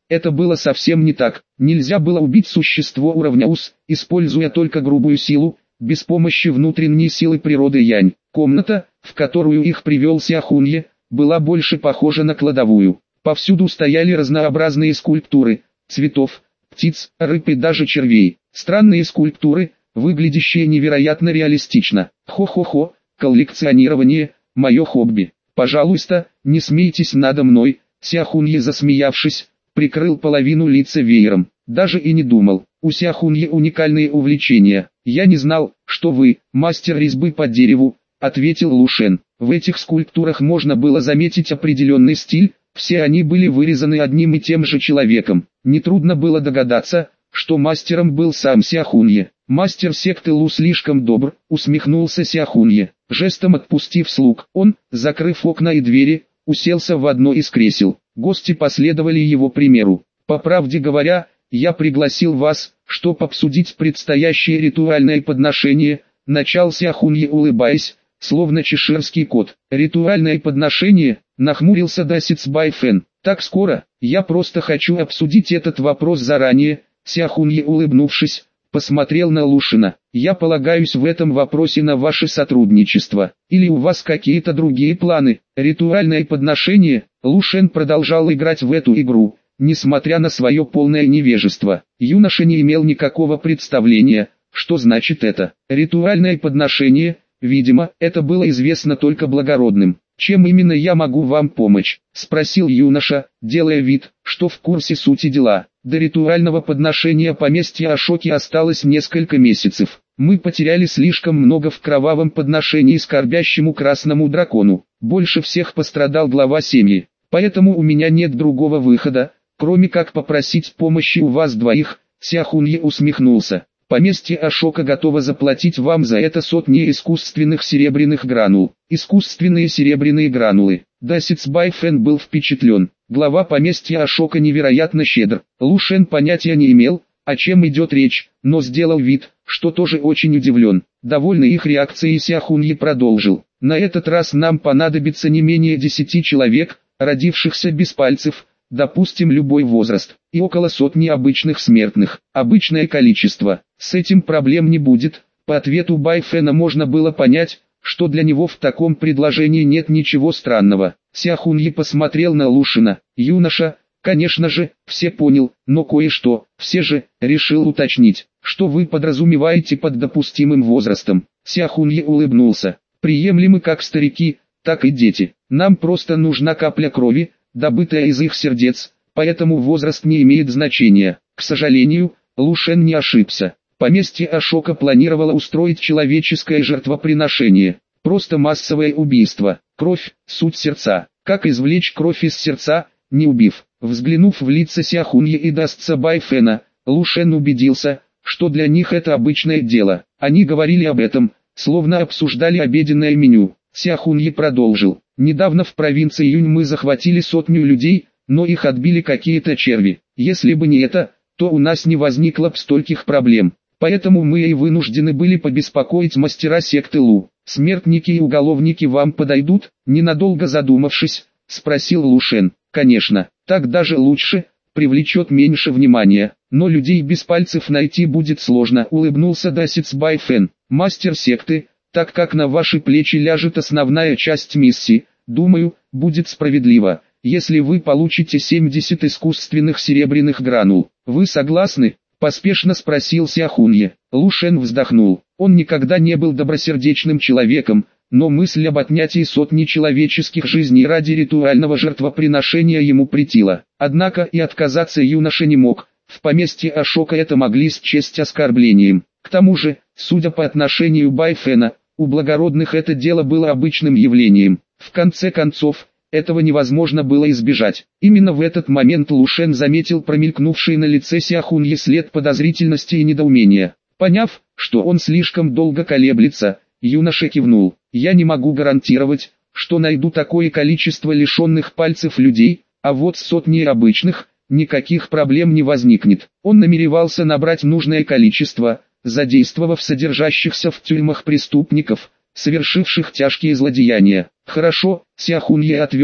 Speaker 1: Это было совсем не так. Нельзя было убить существо уровня ус, используя только грубую силу, без помощи внутренней силы природы Янь. Комната, в которую их привел Сяхунье, была больше похожа на кладовую. Повсюду стояли разнообразные скульптуры, цветов, птиц, рыб и даже червей. Странные скульптуры, выглядящие невероятно реалистично. Хо-хо-хо, коллекционирование – мое хобби. Пожалуйста, не смейтесь надо мной. Сяхунье, засмеявшись, прикрыл половину лица веером. Даже и не думал. У Сяхунье уникальные увлечения. Я не знал, что вы, мастер резьбы по дереву, ответил Лушен. В этих скульптурах можно было заметить определенный стиль, все они были вырезаны одним и тем же человеком. Нетрудно было догадаться, что мастером был сам Сяхунье. Мастер секты Лу слишком добр, усмехнулся Сяхунье. Жестом отпустив слуг, он, закрыв окна и двери, уселся в одно из кресел. Гости последовали его примеру. По правде говоря, я пригласил вас, чтобы обсудить предстоящее ритуальное подношение, начал Сяхунье, улыбаясь, словно чеширский кот. Ритуальное подношение, нахмурился Дасиц Байфен. Так скоро, я просто хочу обсудить этот вопрос заранее. Сяхунье, улыбнувшись, посмотрел на Лушина. Я полагаюсь в этом вопросе на ваше сотрудничество. Или у вас какие-то другие планы? Ритуальное подношение. Лушен продолжал играть в эту игру, несмотря на свое полное невежество. Юноша не имел никакого представления, что значит это. Ритуальное подношение, видимо, это было известно только благородным. «Чем именно я могу вам помочь?» – спросил юноша, делая вид, что в курсе сути дела. До ритуального подношения поместья Ашоки осталось несколько месяцев. Мы потеряли слишком много в кровавом подношении скорбящему красному дракону. Больше всех пострадал глава семьи. Поэтому у меня нет другого выхода, кроме как попросить помощи у вас двоих. Сяхунье усмехнулся. Поместье Ашока готово заплатить вам за это сотни искусственных серебряных гранул. Искусственные серебряные гранулы. Дасиц Байфен был впечатлен. Глава поместья Ашока невероятно щедр. Лушен понятия не имел, о чем идет речь, но сделал вид, что тоже очень удивлен. Довольный их реакцией, Сяхунье продолжил. На этот раз нам понадобится не менее 10 человек, родившихся без пальцев, допустим любой возраст, и около сотни обычных смертных. Обычное количество. С этим проблем не будет. По ответу Байфена можно было понять, что для него в таком предложении нет ничего странного. Сяхунье посмотрел на Лушина. Юноша, конечно же, все понял, но кое-что, все же, решил уточнить, что вы подразумеваете под допустимым возрастом. Сяхунье улыбнулся. Приемлемы как старики, так и дети. Нам просто нужна капля крови, добытая из их сердец, поэтому возраст не имеет значения. К сожалению, Лушен не ошибся. Поместье Ашока планировало устроить человеческое жертвоприношение. Просто массовое убийство. Кровь – суть сердца. Как извлечь кровь из сердца, не убив? Взглянув в лица Сяхунье и Дасца Байфена, Лушен убедился, что для них это обычное дело. Они говорили об этом, словно обсуждали обеденное меню. Сяхунье продолжил. Недавно в провинции Юнь мы захватили 100 людей, но их отбили какие-то черви. Если бы не это, то у нас не возникло бы стольких проблем. Поэтому мы и вынуждены были побеспокоить мастера секты Лу. Смертники и уголовники вам подойдут? Ненадолго задумавшись, спросил Лушен. Конечно, так даже лучше, привлечет меньше внимания. Но людей без пальцев найти будет сложно, улыбнулся Дасиц Байфен. Мастер секты, так как на ваши плечи ляжет основная часть миссии, думаю, будет справедливо, если вы получите 70 искусственных серебряных гранул. Вы согласны? Поспешно спросил Сяхунье. Лушен вздохнул. Он никогда не был добросердечным человеком, но мысль об отнятии сотни человеческих жизней ради ритуального жертвоприношения ему претила. Однако и отказаться юноша не мог. В поместье Ашока это могли счесть оскорблением. К тому же, судя по отношению Байфена, у благородных это дело было обычным явлением. В конце концов, этого невозможно было избежать. Именно в этот момент Лушен заметил промелькнувший на лице Сяхунье след подозрительности и недоумения. Поняв, что он слишком долго колеблется, юноша кивнул. «Я не могу гарантировать, что найду такое количество лишенных пальцев людей, а вот с сотней обычных, никаких проблем не возникнет». Он намеревался набрать нужное количество, задействовав содержащихся в тюрьмах преступников, совершивших тяжкие злодеяния. Хорошо, Сяхунье отвел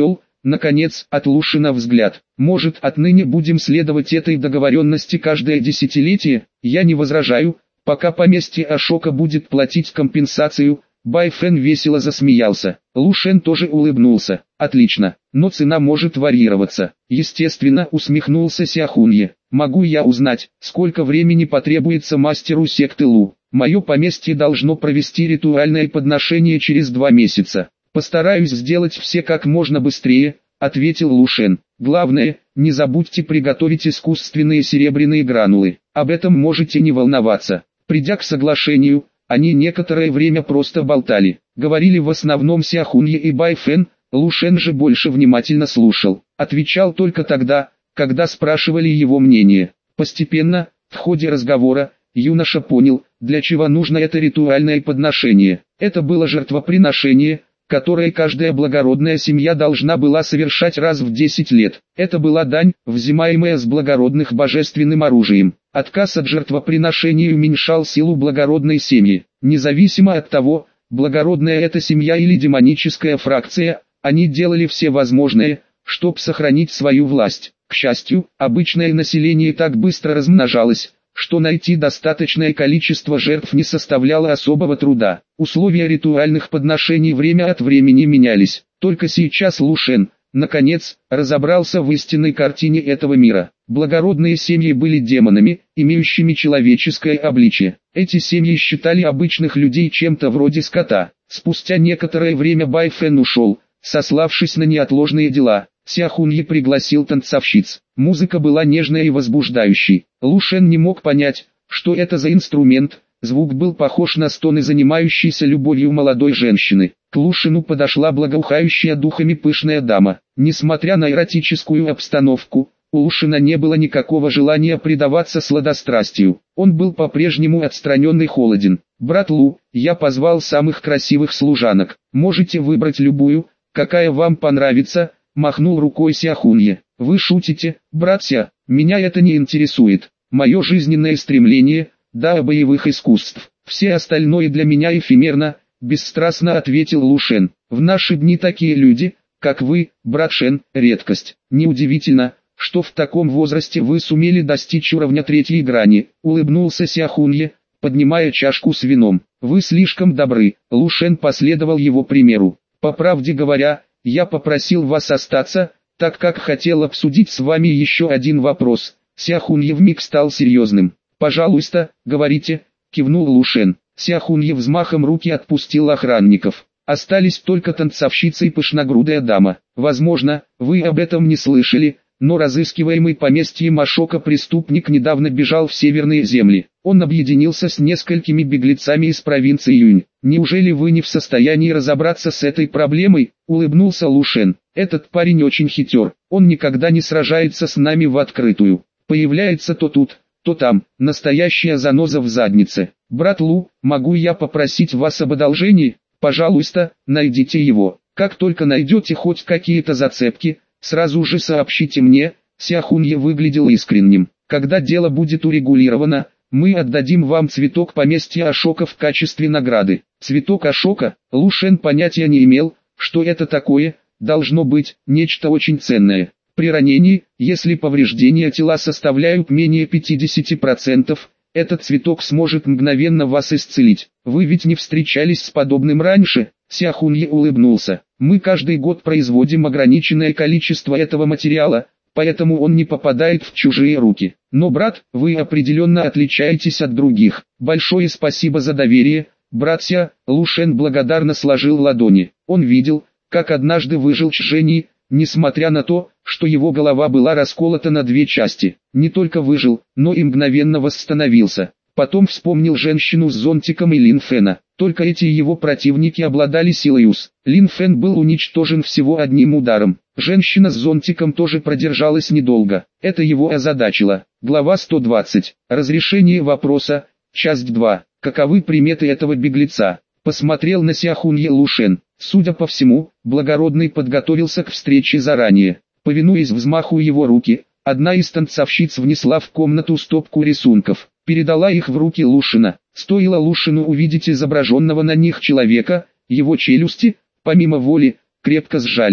Speaker 1: наконец, от Лушина взгляд. Может, отныне будем следовать этой договоренности каждое десятилетие? Я не возражаю, пока поместье Ашока будет платить компенсацию. Байфэн весело засмеялся. Лушен тоже улыбнулся. Отлично, но цена может варьироваться. Естественно, усмехнулся Сяхунье. Могу я узнать, сколько времени потребуется мастеру секты Лу? Мое поместье должно провести ритуальное подношение через 2 месяца. Постараюсь сделать все как можно быстрее, ответил Лушен. Главное, не забудьте приготовить искусственные серебряные гранулы. Об этом можете не волноваться. Придя к соглашению, они некоторое время просто болтали. Говорили в основном Сяхунье и Байфэн, Лушен же больше внимательно слушал. Отвечал только тогда, когда спрашивали его мнение. Постепенно, в ходе разговора, юноша понял, для чего нужно это ритуальное подношение. Это было жертвоприношение, которое каждая благородная семья должна была совершать раз в 10 лет. Это была дань, взимаемая с благородных божественным оружием. Отказ от жертвоприношения уменьшал силу благородной семьи. Независимо от того, благородная эта семья или демоническая фракция, они делали все возможное, чтобы сохранить свою власть. К счастью, обычное население так быстро размножалось, что найти достаточное количество жертв не составляло особого труда. Условия ритуальных подношений время от времени менялись. Только сейчас Лушен, наконец, разобрался в истинной картине этого мира. Благородные семьи были демонами, имеющими человеческое обличие. Эти семьи считали обычных людей чем-то вроде скота. Спустя некоторое время Байфэн ушел, сославшись на неотложные дела. Сяхунье пригласил танцовщиц. Музыка была нежной и возбуждающей. Лушен не мог понять, что это за инструмент. Звук был похож на стоны занимающейся любовью молодой женщины. К Лушину подошла благоухающая духами пышная дама. Несмотря на эротическую обстановку, у Лушина не было никакого желания предаваться сладострастию. Он был по-прежнему отстранен и холоден. «Брат Лу, я позвал самых красивых служанок. Можете выбрать любую, какая вам понравится», — махнул рукой Сяхунье. «Вы шутите, братья? Меня это не интересует. Мое жизненное стремление — до боевых искусств. Все остальное для меня эфемерно», — бесстрастно ответил Лушен. «В наши дни такие люди, как вы, брат Шен, редкость. Неудивительно, что в таком возрасте вы сумели достичь уровня 3-й грани», — улыбнулся Сяхунье, поднимая чашку с вином. «Вы слишком добры». Лушен последовал его примеру. «По правде говоря, я попросил вас остаться, так как хотел обсудить с вами еще один вопрос». Сяхунье вмиг стал серьезным. «Пожалуйста, говорите», — кивнул Лушен. Сяхунье взмахом руки отпустил охранников. Остались только танцовщица и пышногрудая дама. Возможно, вы об этом не слышали, но разыскиваемый поместьем Ашока преступник недавно бежал в северные земли. Он объединился с несколькими беглецами из провинции Юнь. «Неужели вы не в состоянии разобраться с этой проблемой?» — улыбнулся Лушен. «Этот парень очень хитер. Он никогда не сражается с нами в открытую. Появляется то тут, то там. Настоящая заноза в заднице. Брат Лу, могу я попросить вас об одолжении? Пожалуйста, найдите его. Как только найдете хоть какие-то зацепки, сразу же сообщите мне». Сяхунье выглядел искренним. «Когда дело будет урегулировано, мы отдадим вам цветок поместья Ашока в качестве награды». Цветок Ашока? Лушен понятия не имел, что это такое. Должно быть нечто очень ценное. При ранении, если повреждения тела составляют менее 50%, этот цветок сможет мгновенно вас исцелить. Вы ведь не встречались с подобным раньше? Сяхунье улыбнулся. Мы каждый год производим ограниченное количество этого материала, поэтому он не попадает в чужие руки. Но, брат, вы определенно отличаетесь от других. Большое спасибо за доверие, братья. Лушен благодарно сложил ладони. Он видел, как однажды выжил Чжэнь, несмотря на то, что его голова была расколота на 2 части. Не только выжил, но и мгновенно восстановился. Потом вспомнил женщину с зонтиком и Лин Фэна. Только эти его противники обладали силой уз. Лин Фэн был уничтожен всего одним ударом. Женщина с зонтиком тоже продержалась недолго. Это его озадачило. Глава 120. Разрешение вопроса. Часть 2. Каковы приметы этого беглеца? Посмотрел на Сяхунье Лушен. Судя по всему, благородный подготовился к встрече заранее. Повинуясь взмаху его руки, одна из танцовщиц внесла в комнату стопку рисунков. Передала их в руки Лушина. Стоило Лушину увидеть изображенного на них человека, его челюсти, помимо воли, крепко сжались.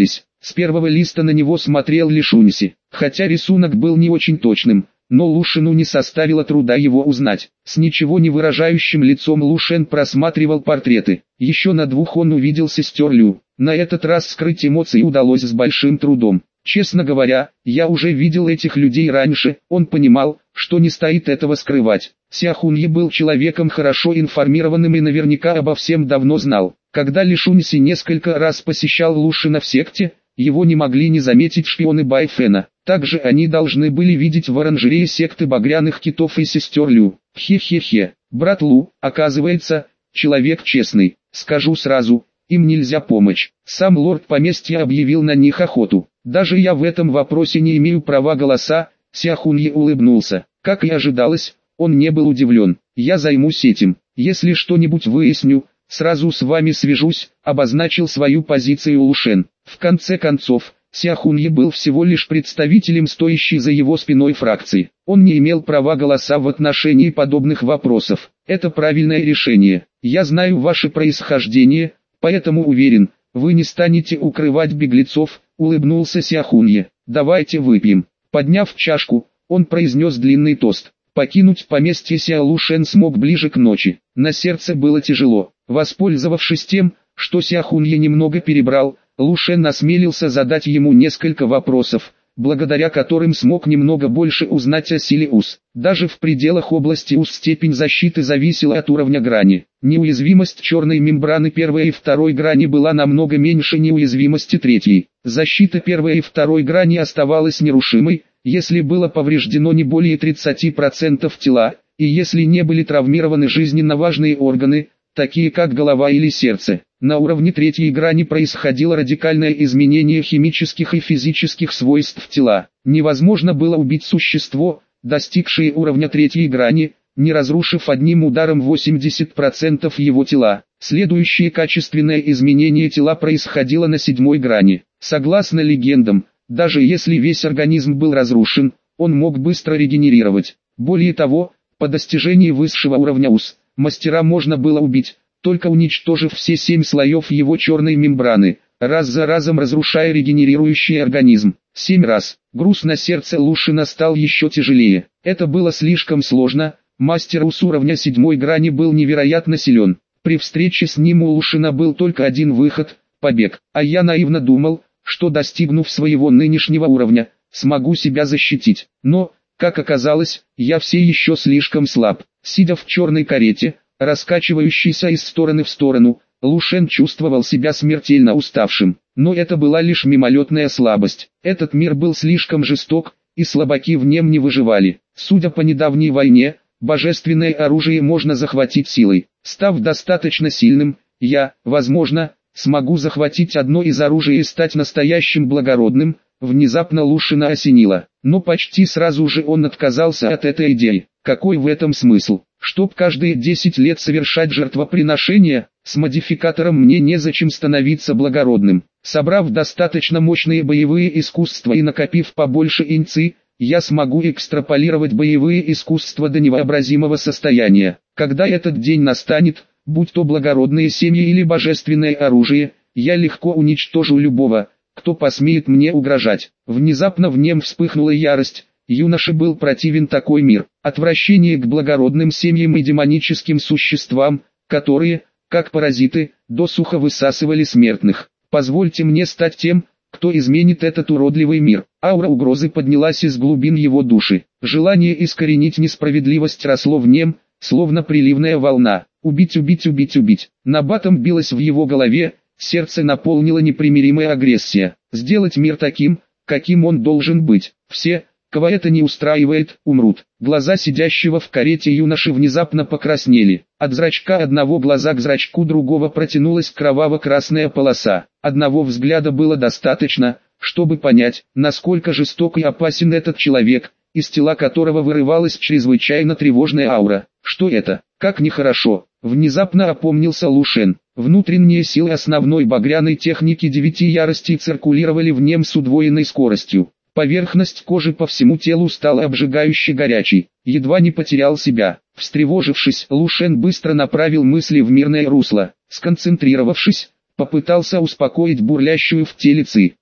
Speaker 1: С первого листа на него смотрел Лишуньси. Хотя рисунок был не очень точным, но Лушину не составило труда его узнать. С ничего не выражающим лицом Лушен просматривал портреты. Еще на двух он увидел сестер Лю. На этот раз скрыть эмоции удалось с большим трудом. Честно говоря, я уже видел этих людей раньше, он понимал, что не стоит этого скрывать. Сяхунье был человеком хорошо информированным и наверняка обо всем давно знал. Когда Лишуньси несколько раз посещал Лушина в секте, его не могли не заметить шпионы Байфена. Также они должны были видеть в оранжерее секты багряных китов и сестер Лю. Хе-хе-хе, брат Лу, оказывается, человек честный. Скажу сразу, им нельзя помочь. Сам лорд поместья объявил на них охоту. Даже я в этом вопросе не имею права голоса. Сяхунье улыбнулся. Как и ожидалось, он не был удивлен. Я займусь этим. Если что-нибудь выясню, сразу с вами свяжусь, обозначил свою позицию Лушен. В конце концов, Сяхунье был всего лишь представителем стоящей за его спиной фракции. Он не имел права голоса в отношении подобных вопросов. Это правильное решение. Я знаю ваше происхождение, поэтому уверен, вы не станете укрывать беглецов, улыбнулся Сяхунье. Давайте выпьем. Подняв чашку, он произнес длинный тост. Покинуть поместье Сяолушен смог ближе к ночи. На сердце было тяжело. Воспользовавшись тем, что Сяхунье немного перебрал, Лушен осмелился задать ему несколько вопросов, благодаря которым смог немного больше узнать о силе УС. Даже в пределах области УС степень защиты зависела от уровня грани. Неуязвимость черной мембраны первой и второй грани была намного меньше неуязвимости третьей. Защита первой и второй грани оставалась нерушимой, если было повреждено не более 30% тела, и если не были травмированы жизненно важные органы, такие как голова или сердце. На уровне третьей грани происходило радикальное изменение химических и физических свойств тела. Невозможно было убить существо, достигшее уровня третьей грани, не разрушив одним ударом 80% его тела. Следующее качественное изменение тела происходило на седьмой грани. Согласно легендам, даже если весь организм был разрушен, он мог быстро регенерировать. Более того, по достижении высшего уровня УС, мастера можно было убить, только уничтожив все 7 слоев его черной мембраны, раз за разом разрушая регенерирующий организм. 7 раз. Груз на сердце Лушина стал еще тяжелее. Это было слишком сложно, мастер УС уровня 7 грани был невероятно силен. При встрече с ним у Лушина был только один выход – побег. А я наивно думал, что достигнув своего нынешнего уровня, смогу себя защитить. Но, как оказалось, я все еще слишком слаб. Сидя в черной карете, раскачивающийся из стороны в сторону, Лушен чувствовал себя смертельно уставшим. Но это была лишь мимолетная слабость. Этот мир был слишком жесток, и слабаки в нем не выживали. Судя по недавней войне, божественное оружие можно захватить силой. Став достаточно сильным, я, возможно, смогу захватить одно из оружий и стать настоящим благородным. Внезапно Лушина осенило. Но почти сразу же он отказался от этой идеи. Какой в этом смысл? Чтоб каждые 10 лет совершать жертвоприношения, с модификатором мне незачем становиться благородным. Собрав достаточно мощные боевые искусства и накопив побольше инци, я смогу экстраполировать боевые искусства до невообразимого состояния. Когда этот день настанет, будь то благородные семьи или божественное оружие, я легко уничтожу любого, кто посмеет мне угрожать. Внезапно в нем вспыхнула ярость. Юноше был противен такой мир. Отвращение к благородным семьям и демоническим существам, которые, как паразиты, досуха высасывали смертных. Позвольте мне стать тем, кто изменит этот уродливый мир. Аура угрозы поднялась из глубин его души. Желание искоренить несправедливость росло в нем, словно приливная волна. Убить, убить, убить, убить. Набатом билось в его голове, сердце наполнило непримиримая агрессия. Сделать мир таким, каким он должен быть. Все, кого это не устраивает, умрут. Глаза сидящего в карете юноши внезапно покраснели. От зрачка одного глаза к зрачку другого протянулась кроваво-красная полоса. Одного взгляда было достаточно, чтобы понять, насколько жесток и опасен этот человек, из тела которого вырывалась чрезвычайно тревожная аура. Что это? Как нехорошо. Внезапно опомнился Лушен. Внутренние силы основной багряной техники 9 яростей циркулировали в нем с удвоенной скоростью. Поверхность кожи по всему телу стала обжигающе горячей. Едва не потерял себя. Встревожившись, Лушен быстро направил мысли в мирное русло. Сконцентрировавшись, попытался успокоить бурлящую в теле ци.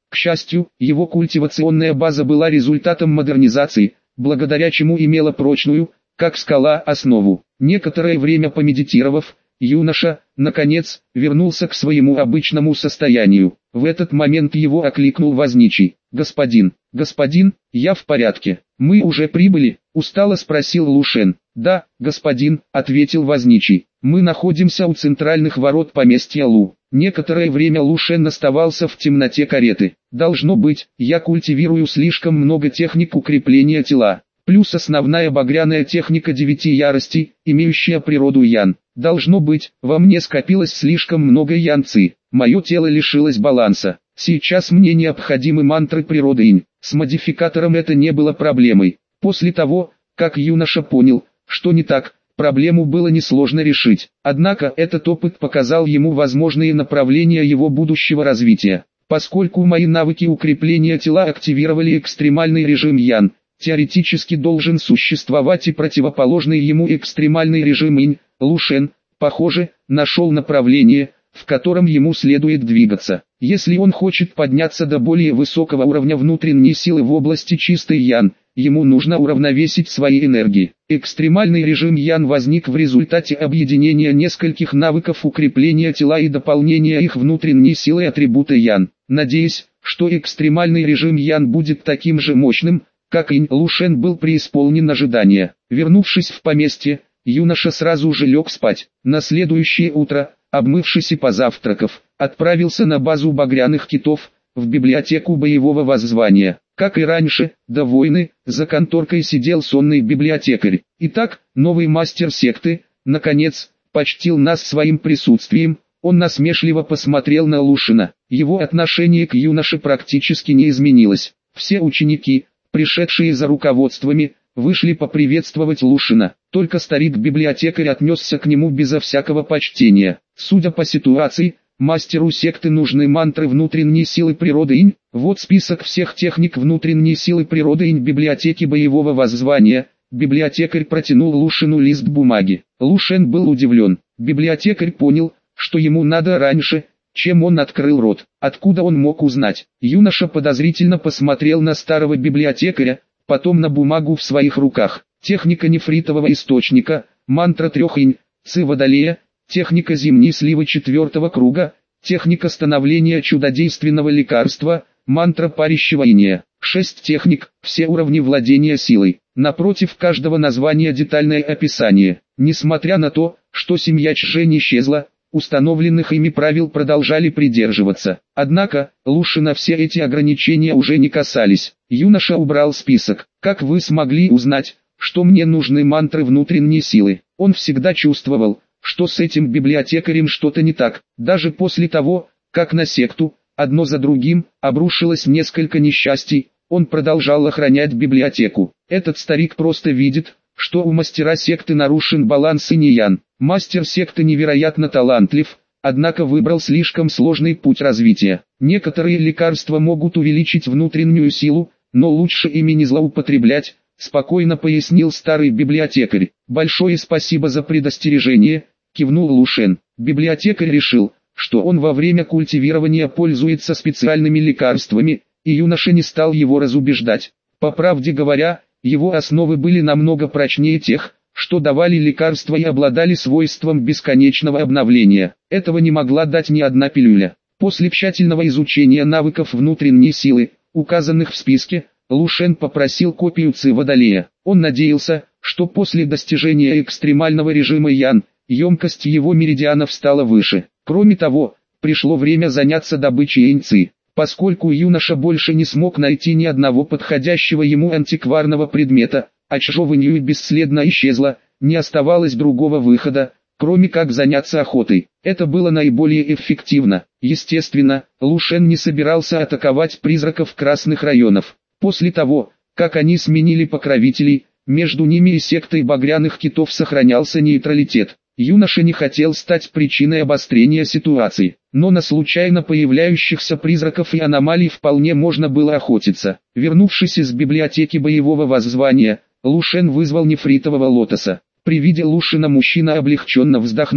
Speaker 1: К счастью, его культивационная база была результатом модернизации, благодаря чему имела прочную, как скала, основу. Некоторое время помедитировав, юноша, наконец, вернулся к своему обычному состоянию. В этот момент его окликнул возничий. «Господин, я в порядке. Мы уже прибыли?» — устало спросил Лушен. «Да, господин», — ответил возничий. «Мы находимся у центральных ворот поместья Лу». Некоторое время Лушен оставался в темноте кареты. «Должно быть, я культивирую слишком много техник укрепления тела. Плюс основная багряная техника 9 яростей, имеющая природу ян. Должно быть, во мне скопилось слишком много янцы. Мое тело лишилось баланса. Сейчас мне необходимы мантры природы инь». С модификатором это не было проблемой. После того, как юноша понял, что не так, проблему было несложно решить. Однако этот опыт показал ему возможные направления его будущего развития. Поскольку мои навыки укрепления тела активировали экстремальный режим ян, теоретически должен существовать и противоположный ему экстремальный режим инь. Лушен, похоже, нашел направление, в котором ему следует двигаться. Если он хочет подняться до более высокого уровня внутренней силы в области чистой ян, ему нужно уравновесить свои энергии. Экстремальный режим ян возник в результате объединения нескольких навыков укрепления тела и дополнения их внутренней силой атрибута ян. Надеясь, что экстремальный режим ян будет таким же мощным, как инь, Лушен был преисполнен ожидания. Вернувшись в поместье, юноша сразу же лег спать. На следующее утро, обмывшись и позавтракав, отправился на базу багряных китов, в библиотеку боевого воззвания. Как и раньше, до войны, за конторкой сидел сонный библиотекарь. Итак, новый мастер секты, наконец, почтил нас своим присутствием. Он насмешливо посмотрел на Лушена. Его отношение к юноше практически не изменилось. Все ученики, пришедшие за руководствами, вышли поприветствовать Лушена. Только старик-библиотекарь отнесся к нему безо всякого почтения. Судя по ситуации, мастеру секты нужны мантры внутренней силы природы инь. Вот список всех техник внутренней силы природы инь библиотеки боевого воззвания. Библиотекарь протянул Лушену лист бумаги. Лушен был удивлен. Библиотекарь понял, что ему надо раньше, чем он открыл рот. Откуда он мог узнать? Юноша подозрительно посмотрел на старого библиотекаря, потом на бумагу в своих руках. Техника нефритового источника, мантра 3 инь, ци водолея, техника зимней сливы 4-го круга, техника становления чудодейственного лекарства, мантра парящего иния. 6 техник, все уровни владения силой. Напротив каждого названия детальное описание. Несмотря на то, что семья Чжэнь исчезла, установленных ими правил продолжали придерживаться. Однако, Лушена все эти ограничения уже не касались. Юноша убрал список. Как вы смогли узнать, что мне нужны мантры внутренней силы? Он всегда чувствовал, что с этим библиотекарем что-то не так. Даже после того, как на секту, одно за другим, обрушилось несколько несчастий, он продолжал охранять библиотеку. Этот старик просто видит, что у мастера секты нарушен баланс инь и ян. Мастер секты невероятно талантлив, однако выбрал слишком сложный путь развития. Некоторые лекарства могут увеличить внутреннюю силу, но лучше ими не злоупотреблять, спокойно пояснил старый библиотекарь. Большое спасибо за предостережение, кивнул Лушен. Библиотекарь решил, что он во время культивирования пользуется специальными лекарствами, и юноша не стал его разубеждать. По правде говоря, его основы были намного прочнее тех, что давали лекарства и обладали свойством бесконечного обновления. Этого не могла дать ни одна пилюля. После тщательного изучения навыков внутренней силы, указанных в списке, Лушен попросил копию ци водолея. Он надеялся, что после достижения экстремального режима ян, емкость его меридианов стала выше. Кроме того, пришло время заняться добычей инь-ци. Поскольку юноша больше не смог найти ни одного подходящего ему антикварного предмета, а Чжоу-Вэньюй бесследно исчезла, не оставалось другого выхода, кроме как заняться охотой. Это было наиболее эффективно. Естественно, Лушен не собирался атаковать призраков красных районов. После того, как они сменили покровителей, между ними и сектой багряных китов сохранялся нейтралитет. Юноша не хотел стать причиной обострения ситуации, но на случайно появляющихся призраков и аномалий вполне можно было охотиться. Вернувшись из библиотеки боевого воззвания, Лушен вызвал нефритового лотоса. При виде Лушена мужчина облегченно вздохнул,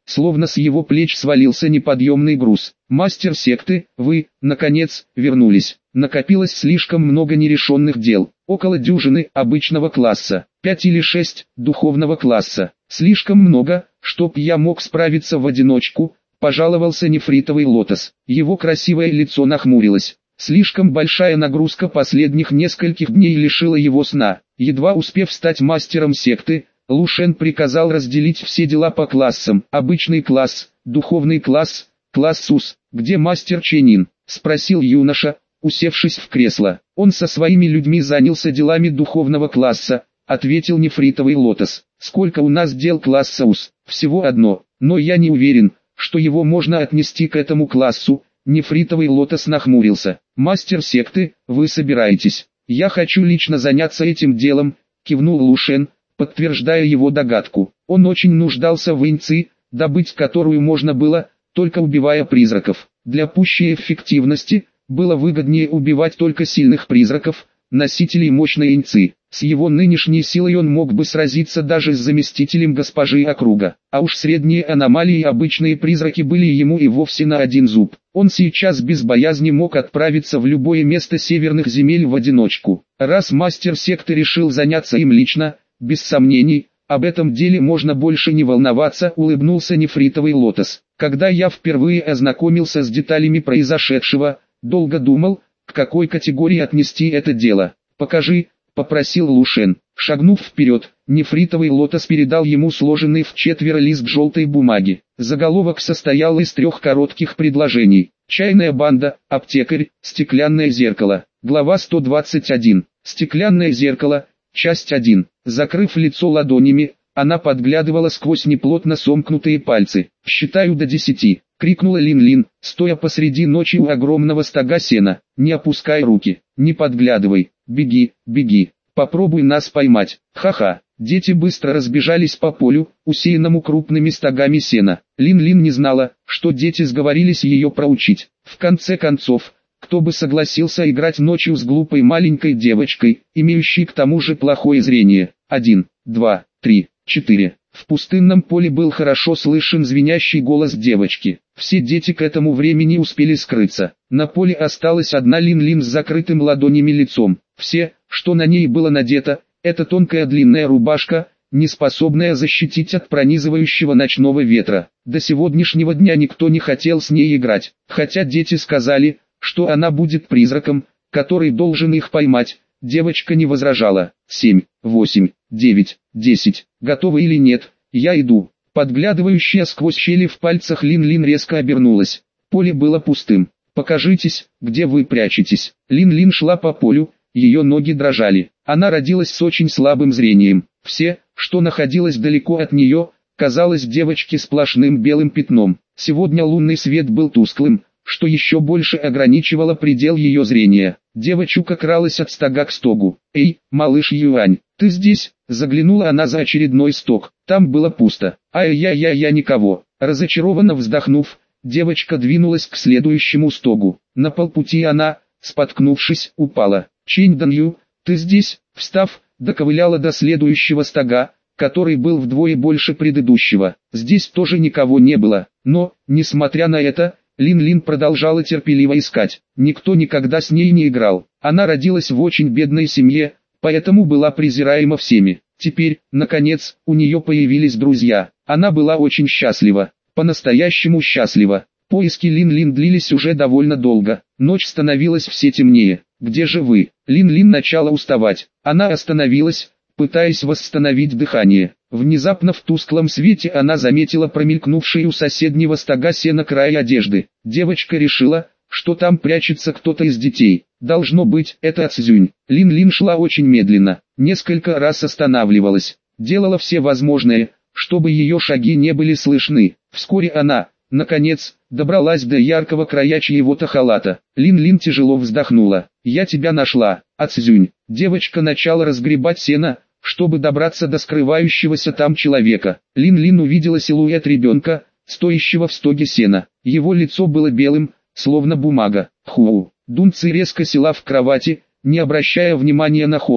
Speaker 1: словно с его плеч свалился неподъемный груз. «Мастер секты, вы, наконец, вернулись. Накопилось слишком много нерешенных дел. Около дюжины обычного класса, 5 или 6 духовного класса. Слишком много, чтоб я мог справиться в одиночку», — пожаловался нефритовый лотос. Его красивое лицо нахмурилось. Слишком большая нагрузка последних нескольких дней лишила его сна. Едва успев стать мастером секты, Лу Шен приказал разделить все дела по классам. «Обычный класс, духовный класс, класс СУС. Где мастер Ченин?» — спросил юноша, усевшись в кресло. «Он со своими людьми занялся делами духовного класса», — ответил нефритовый лотос. «Сколько у нас дел класса УС? Всего одно, но я не уверен, что его можно отнести к этому классу». Нефритовый лотос нахмурился. «Мастер секты, вы собираетесь?» «Я хочу лично заняться этим делом», — кивнул Лу Шен, подтверждая его догадку. Он очень нуждался в иньци, добыть которую можно было, только убивая призраков. Для пущей эффективности, было выгоднее убивать только сильных призраков, носителей мощной иньци. С его нынешней силой он мог бы сразиться даже с заместителем госпожи округа. А уж средние аномалии и обычные призраки были ему и вовсе на один зуб. Он сейчас без боязни мог отправиться в любое место северных земель в одиночку. Раз мастер секты решил заняться им лично, без сомнений, об этом деле можно больше не волноваться, улыбнулся нефритовый лотос. Когда я впервые ознакомился с деталями произошедшего, долго думал, к какой категории отнести это дело. «Покажи», — попросил Лу Шен. Шагнув вперед, нефритовый лотос передал ему сложенный в четверо лист желтой бумаги. Заголовок состоял из 3 коротких предложений. «Чайная банда, аптекарь, стеклянное зеркало». Глава 121. Стеклянное зеркало, часть 1. Закрыв лицо ладонями, она подглядывала сквозь неплотно сомкнутые пальцы. «Считаю до 10», — крикнула Лин-Лин, стоя посреди ночи у огромного стога сена. «Не опускай руки, не подглядывай, беги, беги, попробуй нас поймать». Ха-ха. Дети быстро разбежались по полю, усеянному крупными стогами сена. Лин-Лин не знала, что дети сговорились ее проучить. В конце концов, кто бы согласился играть ночью с глупой маленькой девочкой, имеющей к тому же плохое зрение. 1, 2, 3, 4. В пустынном поле был хорошо слышен звенящий голос девочки. Все дети к этому времени успели скрыться. На поле осталась одна Лин-Лин с закрытым ладонями лицом. Все, что на ней было надето, это тонкая длинная рубашка, не способная защитить от пронизывающего ночного ветра. До сегодняшнего дня никто не хотел с ней играть, хотя дети сказали, что она будет призраком, который должен их поймать. Девочка не возражала. 7, 8, 9, 10. Готовы или нет? Я иду. Подглядывающая сквозь щели в пальцах Лин-Лин резко обернулась. Поле было пустым. «Покажитесь, где вы прячетесь». Лин-Лин шла по полю, ее ноги дрожали. Она родилась с очень слабым зрением. Все, что находилось далеко от нее, казалось девочке сплошным белым пятном. Сегодня лунный свет был тусклым, что еще больше ограничивало предел ее зрения. Девочка кралась от стога к стогу. «Эй, малыш Юань, ты здесь?» Заглянула она за очередной стог. Там было пусто. «Ай-яй-яй-я, никого». Разочарованно вздохнув, девочка двинулась к следующему стогу. На полпути она, споткнувшись, упала. «Чэнь Данью, ты здесь?» Встав, доковыляла до следующего стога, который был вдвое больше предыдущего. Здесь тоже никого не было. Но, несмотря на это, Лин-Лин продолжала терпеливо искать. Никто никогда с ней не играл. Она родилась в очень бедной семье, поэтому была презираема всеми. Теперь, наконец, у нее появились друзья. Она была очень счастлива. По-настоящему счастлива. Поиски Лин-Лин длились уже довольно долго. Ночь становилась все темнее. «Где же вы?» Лин-Лин начала уставать. Она остановилась, пытаясь восстановить дыхание. Внезапно в тусклом свете она заметила промелькнувший у соседнего стога сена край одежды. Девочка решила, что там прячется кто-то из детей. Должно быть, это Цзюнь. Лин-Лин шла очень медленно, несколько раз останавливалась, делала все возможное, чтобы ее шаги не были слышны. Вскоре она, наконец, добралась до яркого края чьего-то халата. Лин-Лин тяжело вздохнула. «Я тебя нашла, Цзюнь». Девочка начала разгребать сено, чтобы добраться до скрывающегося там человека. Лин-Лин увидела силуэт ребенка, стоящего в стоге сена. Его лицо было белым, словно бумага. Дун Ци резко села в кровати, не обращая внимания на холод,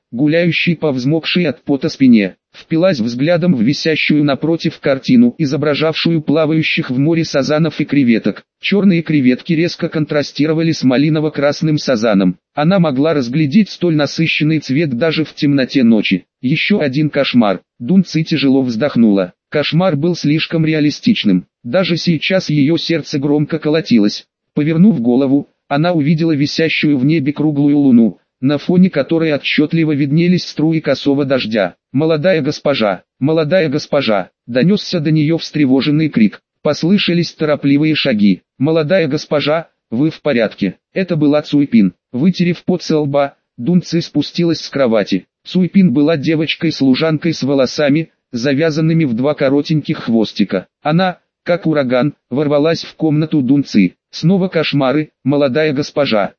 Speaker 1: гуляющей по взмокшей от пота спине. Впилась взглядом в висящую напротив картину, изображавшую плавающих в море сазанов и креветок. Черные креветки резко контрастировали с малиново-красным сазаном. Она могла разглядеть столь насыщенный цвет даже в темноте ночи. Еще один кошмар. Дун Ци тяжело вздохнула. Кошмар был слишком реалистичным. Даже сейчас ее сердце громко колотилось. Повернув голову, она увидела висящую в небе круглую луну, на фоне которой отчетливо виднелись струи косого дождя. молодая госпожа!» Донесся до нее встревоженный крик. Послышались торопливые шаги. «Молодая госпожа, вы в порядке?» Это была Цуйпин. Вытерев пот со лба, Дун Ци спустилась с кровати. Цуйпин была девочкой-служанкой с волосами, завязанными в два коротеньких хвостика. Она, как ураган, ворвалась в комнату Дун Ци. «Снова кошмары, молодая госпожа,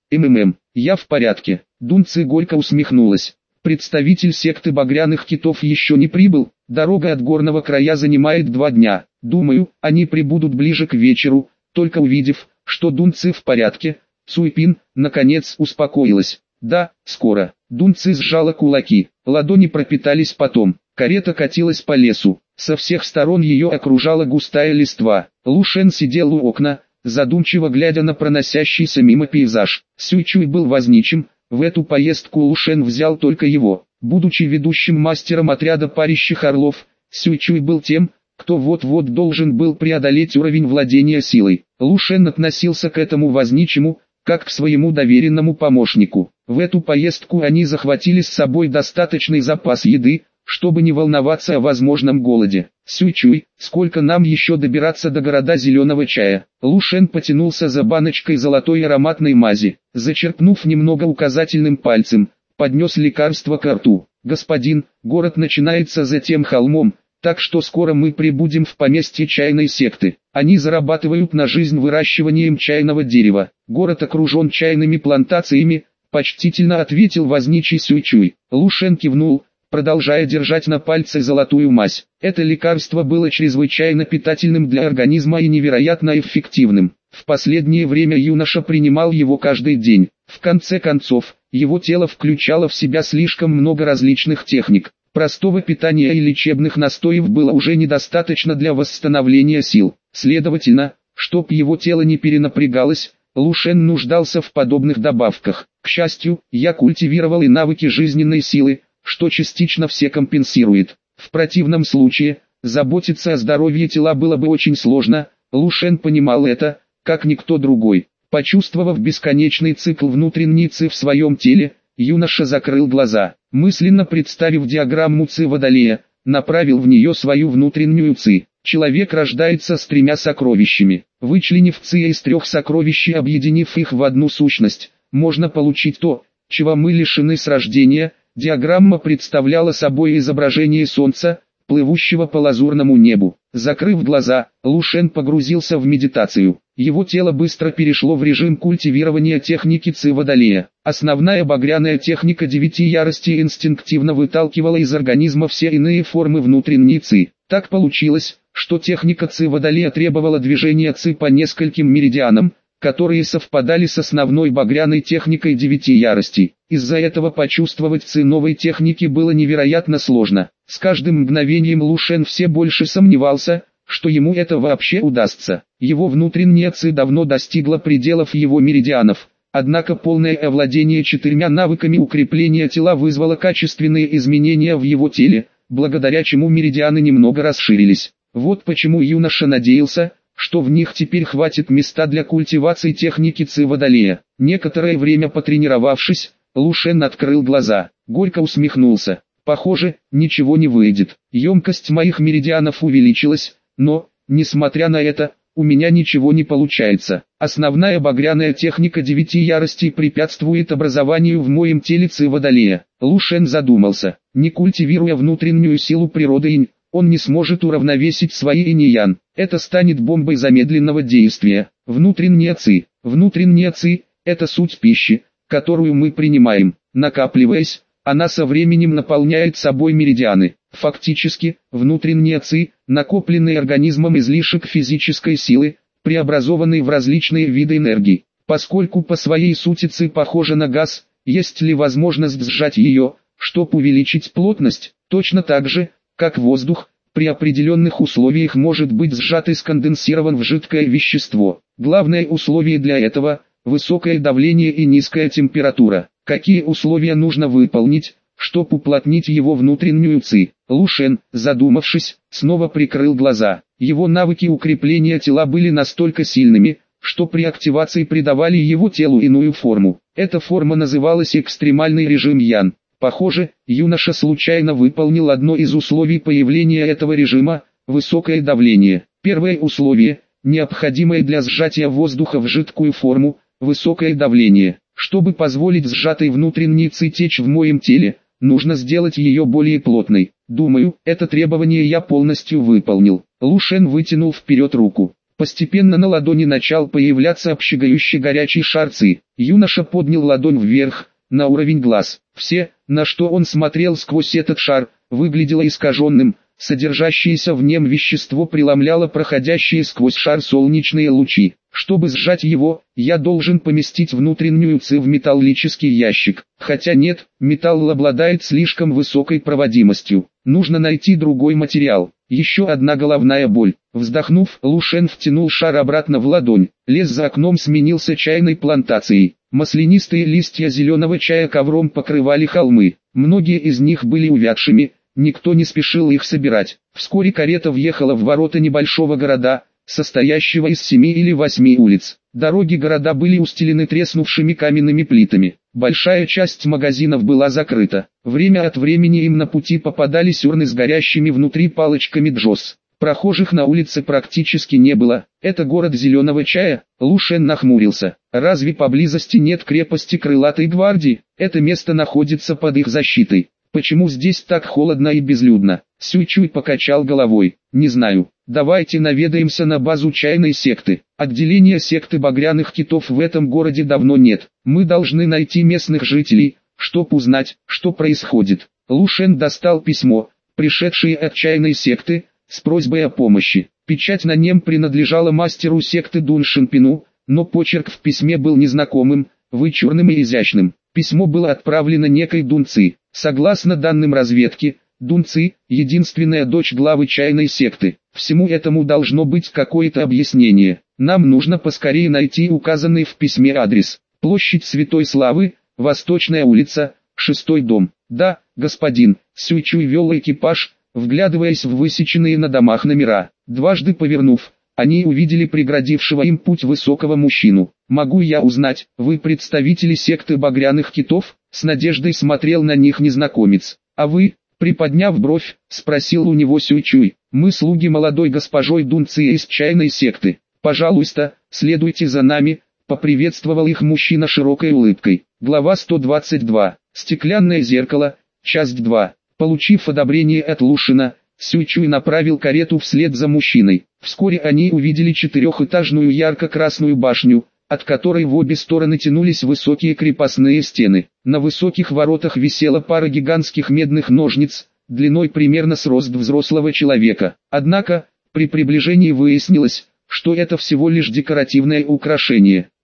Speaker 1: я в порядке». Дун Ци горько усмехнулась. «Представитель секты багряных китов еще не прибыл, дорога от горного края занимает 2 дня. Думаю, они прибудут ближе к вечеру». Только увидев, что Дун Ци в порядке, Цуйпин, наконец, успокоилась. «Да, скоро». Дун Ци сжала кулаки, ладони пропитались потом. Карета катилась по лесу. Со всех сторон ее окружала густая листва. Лу Шен сидел у окна, задумчиво глядя на проносящийся мимо пейзаж. Сюй Чуй был возничим, в эту поездку Лу Шен взял только его. Будучи ведущим мастером отряда парящих орлов, Сюй Чуй был тем, кто вот-вот должен был преодолеть уровень владения силой. Лу Шен относился к этому возничему, как к своему доверенному помощнику. В эту поездку они захватили с собой достаточный запас еды, чтобы не волноваться о возможном голоде. «Сюй Чуй, сколько нам еще добираться до города зеленого чая?» Лу Шен потянулся за баночкой золотой ароматной мази. Зачерпнув немного указательным пальцем, поднес лекарство к рту. «Господин, город начинается за тем холмом, так что скоро мы прибудем в поместье чайной секты. Они зарабатывают на жизнь выращиванием чайного дерева. Город окружен чайными плантациями», почтительно ответил возничий Сюй Чуй. Лу Шен кивнул, продолжая держать на пальце золотую мазь. Это лекарство было чрезвычайно питательным для организма и невероятно эффективным. В последнее время юноша принимал его каждый день. В конце концов, его тело включало в себя слишком много различных техник. Простого питания и лечебных настоев было уже недостаточно для восстановления сил. Следовательно, чтоб его тело не перенапрягалось, Лу Шен нуждался в подобных добавках. К счастью, я культивировал и навыки жизненной силы, что частично все компенсирует. В противном случае, заботиться о здоровье тела было бы очень сложно. Лу Шен понимал это, как никто другой. Почувствовав бесконечный цикл внутренней ци в своем теле, юноша закрыл глаза. Мысленно представив диаграмму ци Водолея, направил в нее свою внутреннюю ци. Человек рождается с 3 сокровищами. Вычленив ци из 3 сокровищ и объединив их в одну сущность, можно получить то, чего мы лишены с рождения. Диаграмма представляла собой изображение солнца, плывущего по лазурному небу. Закрыв глаза, Лу Шен погрузился в медитацию. Его тело быстро перешло в режим культивирования техники Ци Водолея. Основная багряная техника 9 яростей инстинктивно выталкивала из организма все иные формы внутренней Ци. Так получилось, что техника Ци Водолея требовала движения Ци по нескольким меридианам, которые совпадали с основной багряной техникой 9 яростей. Из-за этого почувствовать ци новой техники было невероятно сложно. С каждым мгновением Лу Шен все больше сомневался, что ему это вообще удастся. Его внутренняя ци давно достигла пределов его меридианов. Однако полное овладение 4 навыками укрепления тела вызвало качественные изменения в его теле, благодаря чему меридианы немного расширились. Вот почему юноша надеялся, что в них теперь хватит места для культивации техники Ци Водолея. Некоторое время потренировавшись, Лу Шен открыл глаза, горько усмехнулся. Похоже, ничего не выйдет. Емкость моих меридианов увеличилась, но, несмотря на это, у меня ничего не получается. Основная багряная техника 9 яростей препятствует образованию в моем теле Ци Водолея. Лу Шен задумался. Не культивируя внутреннюю силу природы инь, он не сможет уравновесить свои инь и ян. Это станет бомбой замедленного действия. Внутренняя ци. Внутренняя ци – это суть пищи, которую мы принимаем. Накапливаясь, она со временем наполняет собой меридианы. Фактически, внутренняя ци – накопленный организмом излишек физической силы, преобразованный в различные виды энергии. Поскольку по своей сути ци похожа на газ, есть ли возможность сжать ее, чтобы увеличить плотность, точно так же, как воздух, при определенных условиях может быть сжат и сконденсирован в жидкое вещество. Главное условие для этого – высокое давление и низкая температура. Какие условия нужно выполнить, чтобы уплотнить его внутреннюю ци? Лу Шен, задумавшись, снова прикрыл глаза. Его навыки укрепления тела были настолько сильными, что при активации придавали его телу иную форму. Эта форма называлась экстремальный режим Ян. Похоже, юноша случайно выполнил одно из условий появления этого режима – высокое давление. Первое условие, необходимое для сжатия воздуха в жидкую форму – высокое давление. Чтобы позволить сжатой внутренней ци течь в моем теле, нужно сделать ее более плотной. Думаю, это требование я полностью выполнил. Лу Шен вытянул вперед руку. Постепенно на ладони начал появляться обжигающий горячий шар ци. Юноша поднял ладонь вверх, на уровень глаз. Все, на что он смотрел сквозь этот шар, выглядело искаженным. Содержащееся в нем вещество преломляло проходящие сквозь шар солнечные лучи. Чтобы сжать его, я должен поместить внутреннюю ци в металлический ящик. Хотя нет, металл обладает слишком высокой проводимостью. Нужно найти другой материал. Еще одна головная боль. Вздохнув, Лу Шен втянул шар обратно в ладонь. Лес за окном сменился чайной плантацией. Маслянистые листья зеленого чая ковром покрывали холмы. Многие из них были увядшими. Никто не спешил их собирать. Вскоре карета въехала в ворота небольшого города, состоящего из 7 или 8 улиц. Дороги города были устелены треснувшими каменными плитами. Большая часть магазинов была закрыта. Время от времени им на пути попадались урны с горящими внутри палочками джос. Прохожих на улице практически не было. Это город зеленого чая? Лу Шен нахмурился. Разве поблизости нет крепости Крылатой гвардии? Это место находится под их защитой. Почему здесь так холодно и безлюдно? Сюй Чуй покачал головой. Не знаю. Давайте наведаемся на базу чайной секты. Отделения секты багряных китов в этом городе давно нет. Мы должны найти местных жителей, чтобы узнать, что происходит. Лу Шен достал письмо, пришедшее от чайной секты, с просьбой о помощи. Печать на нем принадлежала мастеру секты Дун Шинпину, но почерк в письме был незнакомым, вычурным и изящным. Письмо было отправлено некой Дун Ци. Согласно данным разведки, Дун Ци – единственная дочь главы чайной секты. Всему этому должно быть какое-то объяснение. Нам нужно поскорее найти указанный в письме адрес. Площадь Святой Славы, Восточная улица, 6-й дом. Да, господин. Сюй Чуй вел экипаж, вглядываясь в высеченные на домах номера. Дважды повернув, они увидели преградившего им путь высокого мужчину. «Могу я узнать, вы представители секты багряных китов?» С надеждой смотрел на них незнакомец. «А вы?» Приподняв бровь, спросил у него Сюй Чуй. «Мы слуги молодой госпожой Дун Ци из чайной секты. Пожалуйста, следуйте за нами», поприветствовал их мужчина широкой улыбкой. Глава 122. Стеклянное зеркало. Часть 2. Получив одобрение от Лу Шена, Сюй Чуй направил карету вслед за мужчиной. Вскоре они увидели четырехэтажную ярко-красную башню, от которой в обе стороны тянулись высокие крепостные стены. На высоких воротах висела пара гигантских медных ножниц, длиной примерно с рост взрослого человека. Однако, при приближении выяснилось, что это всего лишь декоративное украшение.